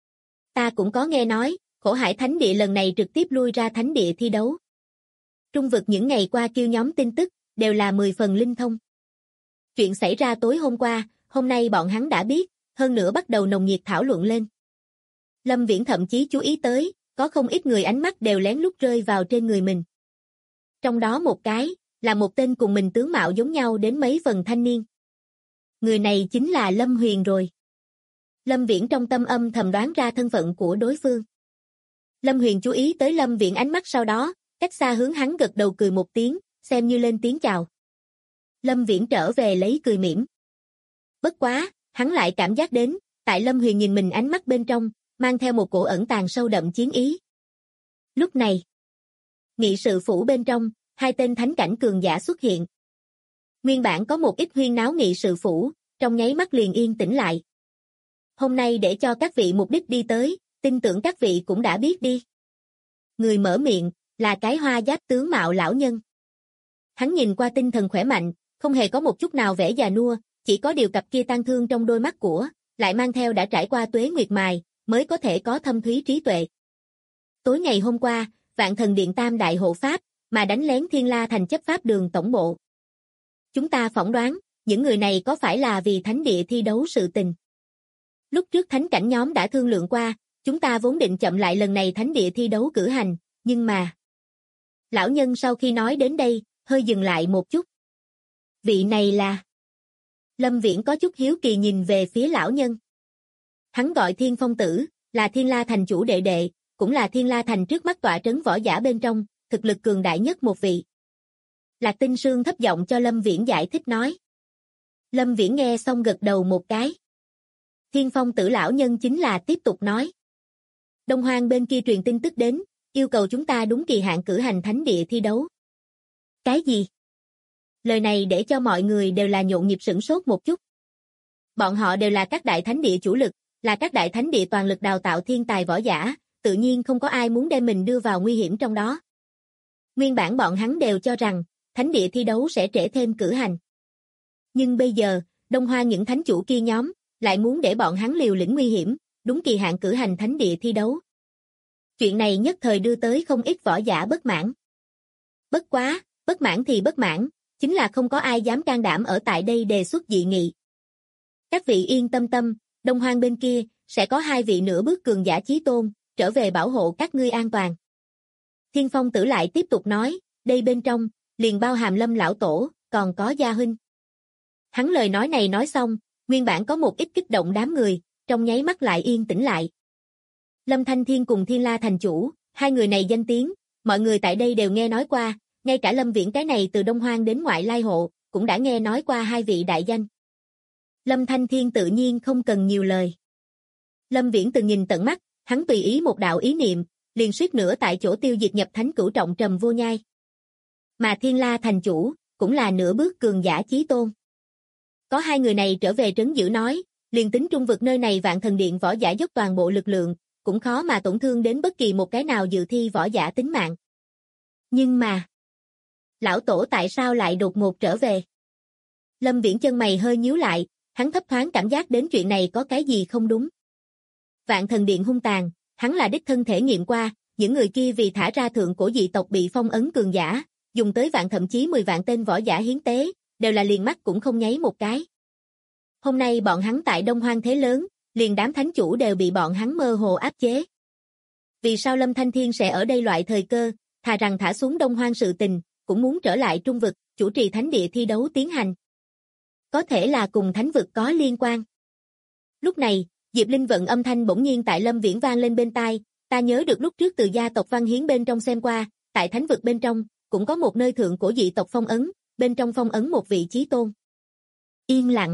Ta cũng có nghe nói, Khổ Hải Thánh Địa lần này trực tiếp lui ra thánh địa thi đấu. Trung vực những ngày qua kêu nhóm tin tức, đều là 10 phần linh thông. Chuyện xảy ra tối hôm qua, hôm nay bọn hắn đã biết, hơn nữa bắt đầu nồng nhiệt thảo luận lên. Lâm Viễn thậm chí chú ý tới, có không ít người ánh mắt đều lén lút rơi vào trên người mình. Trong đó một cái, là một tên cùng mình tướng mạo giống nhau đến mấy phần thanh niên. Người này chính là Lâm Huyền rồi. Lâm Viễn trong tâm âm thầm đoán ra thân phận của đối phương. Lâm Huyền chú ý tới Lâm Viễn ánh mắt sau đó, cách xa hướng hắn gật đầu cười một tiếng, xem như lên tiếng chào. Lâm Viễn trở về lấy cười mỉm. Bất quá, hắn lại cảm giác đến, tại Lâm Huyền nhìn mình ánh mắt bên trong, mang theo một cổ ẩn tàng sâu đậm chiến ý. Lúc này, nghị sự phủ bên trong, hai tên thánh cảnh cường giả xuất hiện. Nguyên bản có một ít huyên náo nghị sự phủ, trong nháy mắt liền yên tĩnh lại. Hôm nay để cho các vị mục đích đi tới, tin tưởng các vị cũng đã biết đi. Người mở miệng, là cái hoa giáp tướng mạo lão nhân. Hắn nhìn qua tinh thần khỏe mạnh, không hề có một chút nào vẻ già nua, chỉ có điều cặp kia tang thương trong đôi mắt của, lại mang theo đã trải qua tuế nguyệt mài, mới có thể có thâm thúy trí tuệ. Tối ngày hôm qua, Vạn Thần Điện tam đại hộ pháp, mà đánh lén Thiên La thành chấp pháp đường tổng bộ. Chúng ta phỏng đoán, những người này có phải là vì thánh địa thi đấu sự tình. Lúc trước thánh cảnh nhóm đã thương lượng qua, chúng ta vốn định chậm lại lần này thánh địa thi đấu cử hành, nhưng mà... Lão nhân sau khi nói đến đây, hơi dừng lại một chút. Vị này là... Lâm Viễn có chút hiếu kỳ nhìn về phía lão nhân. Hắn gọi Thiên Phong Tử, là Thiên La Thành chủ đệ đệ, cũng là Thiên La Thành trước mắt tọa trấn võ giả bên trong, thực lực cường đại nhất một vị. Lạc Tinh Sương thấp giọng cho Lâm Viễn giải thích nói. Lâm Viễn nghe xong gật đầu một cái. Thiên Phong Tử lão nhân chính là tiếp tục nói. Đông Hoang bên kia truyền tin tức đến, yêu cầu chúng ta đúng kỳ hạn cử hành thánh địa thi đấu. Cái gì? Lời này để cho mọi người đều là nhộn nhịp sửng sốt một chút. Bọn họ đều là các đại thánh địa chủ lực, là các đại thánh địa toàn lực đào tạo thiên tài võ giả, tự nhiên không có ai muốn đem mình đưa vào nguy hiểm trong đó. Nguyên bản bọn hắn đều cho rằng, thánh địa thi đấu sẽ trễ thêm cử hành. Nhưng bây giờ, Đông Hoa những thánh chủ kia nhóm, lại muốn để bọn hắn liều lĩnh nguy hiểm, đúng kỳ hạn cử hành thánh địa thi đấu. Chuyện này nhất thời đưa tới không ít võ giả bất mãn. Bất quá, bất mãn thì bất mãn, chính là không có ai dám can đảm ở tại đây đề xuất dị nghị. Các vị yên tâm tâm, Đông Hoang bên kia, sẽ có 2 vị nửa bước cường giả chí tôn, trở về bảo hộ các ngươi an toàn. Thiên Phong Tử lại tiếp tục nói, đây bên trong, liền bao hàm Lâm lão tổ, còn có Gia huynh. Hắn lời nói này nói xong, nguyên bản có một ít kích động đám người, trong nháy mắt lại yên tĩnh lại. Lâm Thanh Thiên cùng Thiên La Thành chủ, 2 người này danh tiếng, mọi người tại đây đều nghe nói qua, ngay cả Lâm Viễn cái này từ Đông Hoang đến ngoại lai hộ, cũng đã nghe nói qua 2 vị đại danh. Lâm Thanh Thiên tự nhiên không cần nhiều lời. Lâm Viễn từng nhìn tận mắt, hắn tùy ý một đạo ý niệm, liền suýt nữa tại chỗ tiêu diệt nhập thánh cửu trọng Trầm Vô Nhai. Mà Thiên La Thành chủ, cũng là nửa bước cường giả chí tôn. Có 2 người này trở về trấn giữ nói, liền tính trung vực nơi này Vạn Thần Điện võ giả dốc toàn bộ lực lượng, cũng khó mà tổn thương đến bất kỳ một cái nào dự thi võ giả tính mạng. Nhưng mà, lão tổ tại sao lại đột ngột trở về? Lâm Viễn chân mày hơi nhíu lại, hắn thấp thoáng cảm giác đến chuyện này có cái gì không đúng. Vạn Thần Điện hung tàn, hắn là đích thân thể nghiệm qua, những người kia vì thả ra thượng cổ dị tộc bị phong ấn cường giả, dùng tới vạn thậm chí 10 vạn tên võ giả hiến tế, đều là liền mắt cũng không nháy một cái. Hôm nay bọn hắn tại Đông Hoang thế lớn, liền đám thánh chủ đều bị bọn hắn mơ hồ áp chế. Vì sao Lâm Thanh Thiên sẽ ở đây loại thời cơ, thà rằng thả xuống Đông Hoang sự tình, cũng muốn trở lại trung vực, chủ trì thánh địa thi đấu tiến hành. Có thể là cùng thánh vực có liên quan. Lúc này, Diệp Linh vận âm thanh bỗng nhiên tại Lâm Viễn vang lên bên tai, ta nhớ được lúc trước từ gia tộc Văn Hiến bên trong xem qua, tại thánh vực bên trong, cũng có một nơi thượng cổ dị tộc phong ấn, bên trong phong ấn một vị chí tôn. Yên lặng.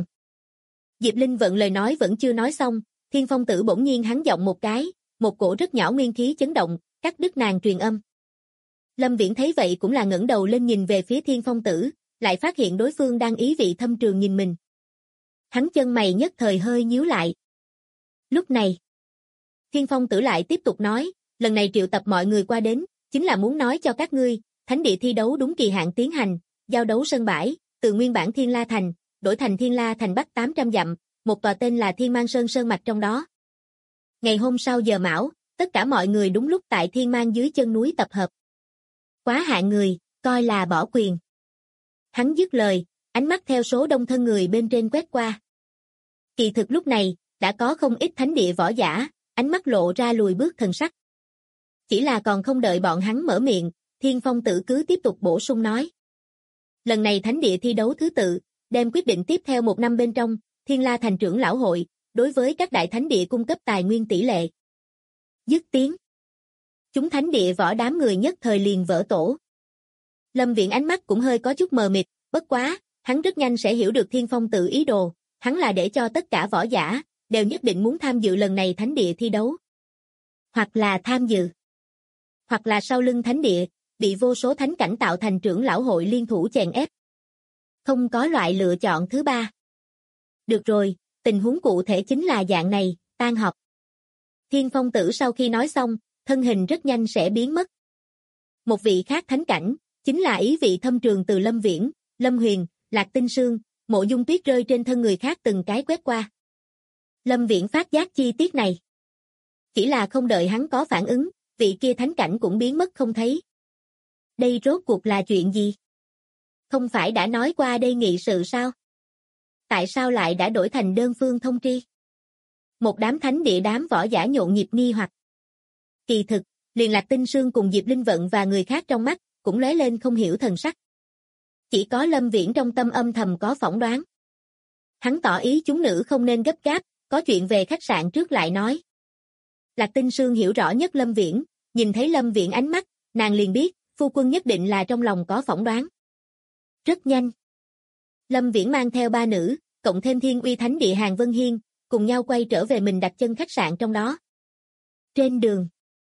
Diệp Linh vận lời nói vẫn chưa nói xong, Thiên Phong Tử bỗng nhiên hắn giọng một cái, một cổ rất nhỏ nguyên khí chấn động, cắt đứt nàng truyền âm. Lâm Viễn thấy vậy cũng là ngẩng đầu lên nhìn về phía Thiên Phong Tử, lại phát hiện đối phương đang ý vị thâm trường nhìn mình. Hắn chân mày nhất thời hơi nhíu lại. Lúc này, Thiên Phong Tử lại tiếp tục nói, lần này triệu tập mọi người qua đến, chính là muốn nói cho các ngươi, thánh địa thi đấu đúng kỳ hạn tiến hành, giao đấu sân bãi, từ nguyên bản Thiên La Thành, đổi thành Thiên La Thành Bắc 800 dặm, một tòa tên là Thiên Mang Sơn sơn mạch trong đó. Ngày hôm sau giờ mão, tất cả mọi người đúng lúc tại Thiên Mang dưới chân núi tập hợp. Quá hạn người, coi là bỏ quyền. Hắn dứt lời, ánh mắt theo số đông thân người bên trên quét qua. Kỳ thực lúc này, đã có không ít thánh địa võ giả, ánh mắt lộ ra lùi bước thần sắc. Chỉ là còn không đợi bọn hắn mở miệng, Thiên Phong Tử cứ tiếp tục bổ sung nói. Lần này thánh địa thi đấu thứ tự, đem quyết định tiếp theo 1 năm bên trong, Thiên La Thành trưởng lão hội, đối với các đại thánh địa cung cấp tài nguyên tỷ lệ. Dứt tiếng. Chúng thánh địa võ đám người nhất thời liền vỡ tổ. Lâm Viễn ánh mắt cũng hơi có chút mờ mịt, bất quá, hắn rất nhanh sẽ hiểu được Thiên Phong Tử ý đồ, hắn là để cho tất cả võ giả, đều nhất định muốn tham dự lần này thánh địa thi đấu. Hoặc là tham dự. Hoặc là sau lưng thánh địa, bị vô số thánh cảnh tạo thành trưởng lão hội liên thủ chèn ép. Không có loại lựa chọn thứ 3. Được rồi, tình huống cụ thể chính là dạng này, tan họp. Thiên Phong Tử sau khi nói xong, thân hình rất nhanh sẽ biến mất. Một vị khác thánh cảnh, chính là ý vị thâm trường từ Lâm Viễn, Lâm Huyền, Lạc Tinh Sương, Mộ Dung Tuyết rơi trên thân người khác từng cái quét qua. Lâm Viễn phát giác chi tiết này. Chỉ là không đợi hắn có phản ứng, vị kia thánh cảnh cũng biến mất không thấy. Đây rốt cuộc là chuyện gì? Không phải đã nói qua đây nghị sự sao? Tại sao lại đã đổi thành đơn phương thông tri? Một đám thánh địa đám võ giả nhộn nhịp nghi hoặc. Kỳ thực, liền Lạc Tinh Sương cùng Diệp Linh Vận và người khác trong mắt, cũng lóe lên không hiểu thần sắc. Chỉ có Lâm Viễn trong tâm âm thầm có phỏng đoán. Hắn tỏ ý chúng nữ không nên gấp gáp, có chuyện về khách sạn trước lại nói. Lạc Tinh Sương hiểu rõ nhất Lâm Viễn, nhìn thấy Lâm Viễn ánh mắt, nàng liền biết, phu quân nhất định là trong lòng có phỏng đoán. Rất nhanh. Lâm Viễn mang theo 3 nữ, cộng thêm Thiên Uy Thánh Địa Hàn Vân Hiên, cùng nhau quay trở về mình đặt chân khách sạn trong đó. Trên đường,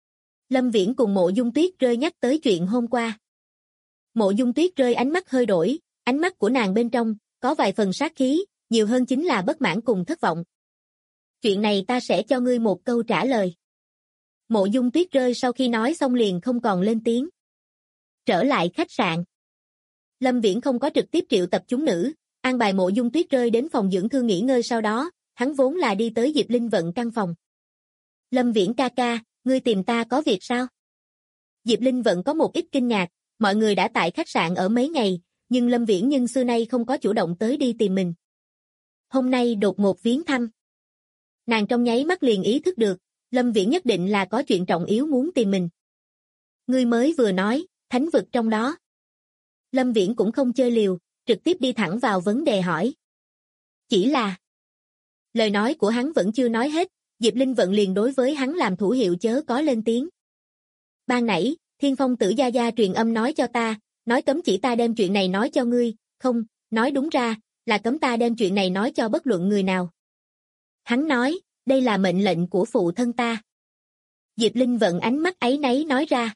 Lâm Viễn cùng Mộ Dung Tuyết Rơi nhắc tới chuyện hôm qua. Mộ Dung Tuyết Rơi ánh mắt hơi đổi, ánh mắt của nàng bên trong, có vài phần sát khí, nhiều hơn chính là bất mãn cùng thất vọng. Chuyện này ta sẽ cho ngươi một câu trả lời. Mộ Dung Tuyết Rơi sau khi nói xong liền không còn lên tiếng. Trở lại khách sạn. Lâm Viễn không có trực tiếp triệu tập chúng nữ, an bài Mộ Dung Tuyết Rơi đến phòng dưỡng thương nghỉ ngơi sau đó, hắn vốn là đi tới Diệp Linh Vận căn phòng. Lâm Viễn ca ca, ngươi tìm ta có việc sao? Diệp Linh Vận có một ít kinh ngạc, mọi người đã tại khách sạn ở mấy ngày, nhưng Lâm Viễn nhưng xưa nay không có chủ động tới đi tìm mình. Hôm nay đột ngột viếng thăm. Nàng trong nháy mắt liền ý thức được, Lâm Viễn nhất định là có chuyện trọng yếu muốn tìm mình. Ngươi mới vừa nói, thánh vực trong đó. Lâm Viễn cũng không chơi liều, trực tiếp đi thẳng vào vấn đề hỏi. Chỉ là... Lời nói của hắn vẫn chưa nói hết, Diệp Linh Vận liền đối với hắn làm thủ hiệu chớ có lên tiếng. Ban nãy, Thiên Phong Tử Gia Gia truyền âm nói cho ta, nói cấm chỉ ta đem chuyện này nói cho ngươi, không, nói đúng ra, là cấm ta đem chuyện này nói cho bất luận người nào. Hắn nói, đây là mệnh lệnh của phụ thân ta. Diệp Linh Vận ánh mắt áy náy nói ra.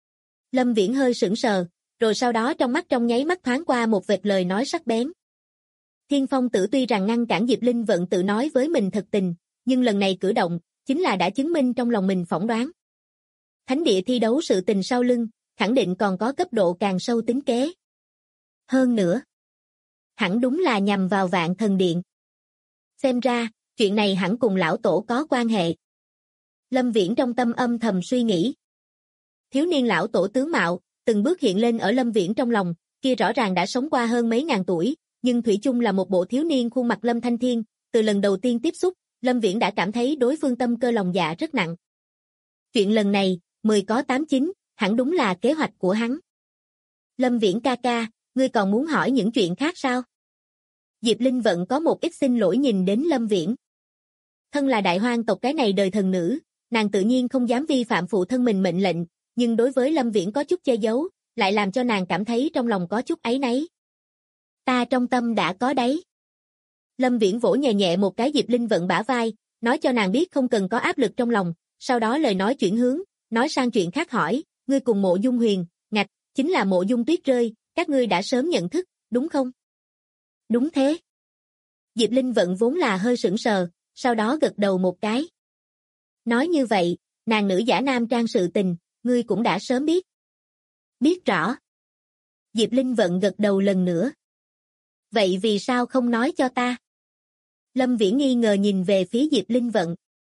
Lâm Viễn hơi sững sờ, rồi sau đó trong mắt trong nháy mắt thoáng qua một vệt lời nói sắc bén. Thiên Phong Tử tuy rằng ngăn cản Diệp Linh Vận tự nói với mình thật tình, nhưng lần này cử động, chính là đã chứng minh trong lòng mình phỏng đoán. Thánh địa thi đấu sự tình sau lưng, khẳng định còn có cấp độ càng sâu tính kế. Hơn nữa, hẳn đúng là nhằm vào Vạn Thần Điện. Xem ra, chuyện này hẳn cùng lão tổ có quan hệ. Lâm Viễn trong tâm âm thầm suy nghĩ. Thiếu niên lão tổ tướng mạo, từng bước hiện lên ở Lâm Viễn trong lòng, kia rõ ràng đã sống qua hơn mấy ngàn tuổi, nhưng thủy chung là một bộ thiếu niên khuôn mặt Lâm Thanh Thiên, từ lần đầu tiên tiếp xúc, Lâm Viễn đã cảm thấy đối phương tâm cơ lòng dạ rất nặng. Chuyện lần này, 10 có 8 9, hẳn đúng là kế hoạch của hắn. Lâm Viễn ca ca, ngươi còn muốn hỏi những chuyện khác sao? Diệp Linh Vận có một ít xin lỗi nhìn đến Lâm Viễn. Thân là đại hoang tộc cái này đời thần nữ, nàng tự nhiên không dám vi phạm phụ thân mình mệnh lệnh, nhưng đối với Lâm Viễn có chút che giấu, lại làm cho nàng cảm thấy trong lòng có chút áy náy. Ta trong tâm đã có đấy. Lâm Viễn vỗ nhẹ nhẹ một cái Diệp Linh Vận bả vai, nói cho nàng biết không cần có áp lực trong lòng, sau đó lời nói chuyển hướng, nói sang chuyện khác hỏi, ngươi cùng Mộ Dung Huyền, ngạch, chính là Mộ Dung Tuyết Rơi, các ngươi đã sớm nhận thức, đúng không? Đúng thế. Diệp Linh Vận vốn là hơi sững sờ, sau đó gật đầu một cái. Nói như vậy, nàng nữ giả nam trang sự tình, ngươi cũng đã sớm biết. Biết rõ. Diệp Linh Vận gật đầu lần nữa. Vậy vì sao không nói cho ta? Lâm Viễn nghi ngờ nhìn về phía Diệp Linh Vận.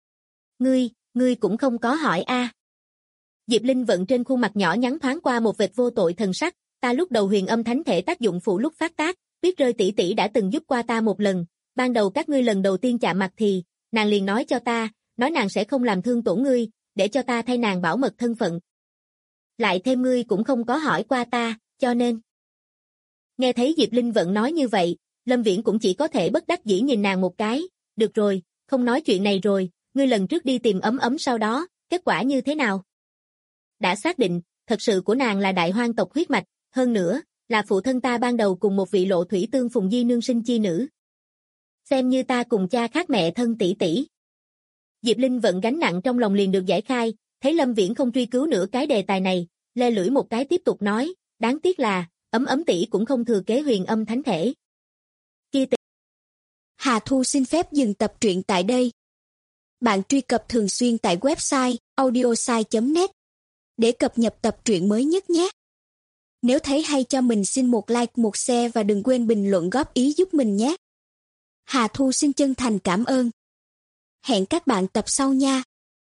Ngươi cũng không có hỏi a. Diệp Linh Vận trên khuôn mặt nhỏ nhắn thoáng qua một vệt vô tội thần sắc, ta lúc đầu huyền âm thánh thể tác dụng phụ lúc phát tác, Tuyết Rơi tỷ tỷ đã từng giúp qua ta một lần, ban đầu các ngươi lần đầu tiên chạm mặt thì, nàng liền nói cho ta, nói nàng sẽ không làm thương tổn ngươi, để cho ta thay nàng bảo mật thân phận. Lại thêm ngươi cũng không có hỏi qua ta, cho nên. Nghe thấy Diệp Linh Vận nói như vậy, Lâm Viễn cũng chỉ có thể bất đắc dĩ nhìn nàng một cái, được rồi, không nói chuyện này rồi, ngươi lần trước đi tìm ấm ấm sau đó, kết quả như thế nào? Đã xác định, thật sự của nàng là đại hoang tộc huyết mạch, hơn nữa, là phụ thân ta ban đầu cùng một vị lộ thủy tương phùng di nương sinh chi nữ. Xem như ta cùng cha khác mẹ thân tỷ tỷ. Diệp Linh Vận gánh nặng trong lòng liền được giải khai, thấy Lâm Viễn không truy cứu nữa cái đề tài này, le lưỡi một cái tiếp tục nói, đáng tiếc là, ấm tỷ cũng không thừa kế huyền âm thánh thể. Hà Thu xin phép dừng tập truyện tại đây. Bạn truy cập thường xuyên tại website audiosai.net để cập nhật tập truyện mới nhất nhé. Nếu thấy hay cho mình xin một like, một share và đừng quên bình luận góp ý giúp mình nhé. Hà Thu xin chân thành cảm ơn. Hẹn các bạn tập sau nha.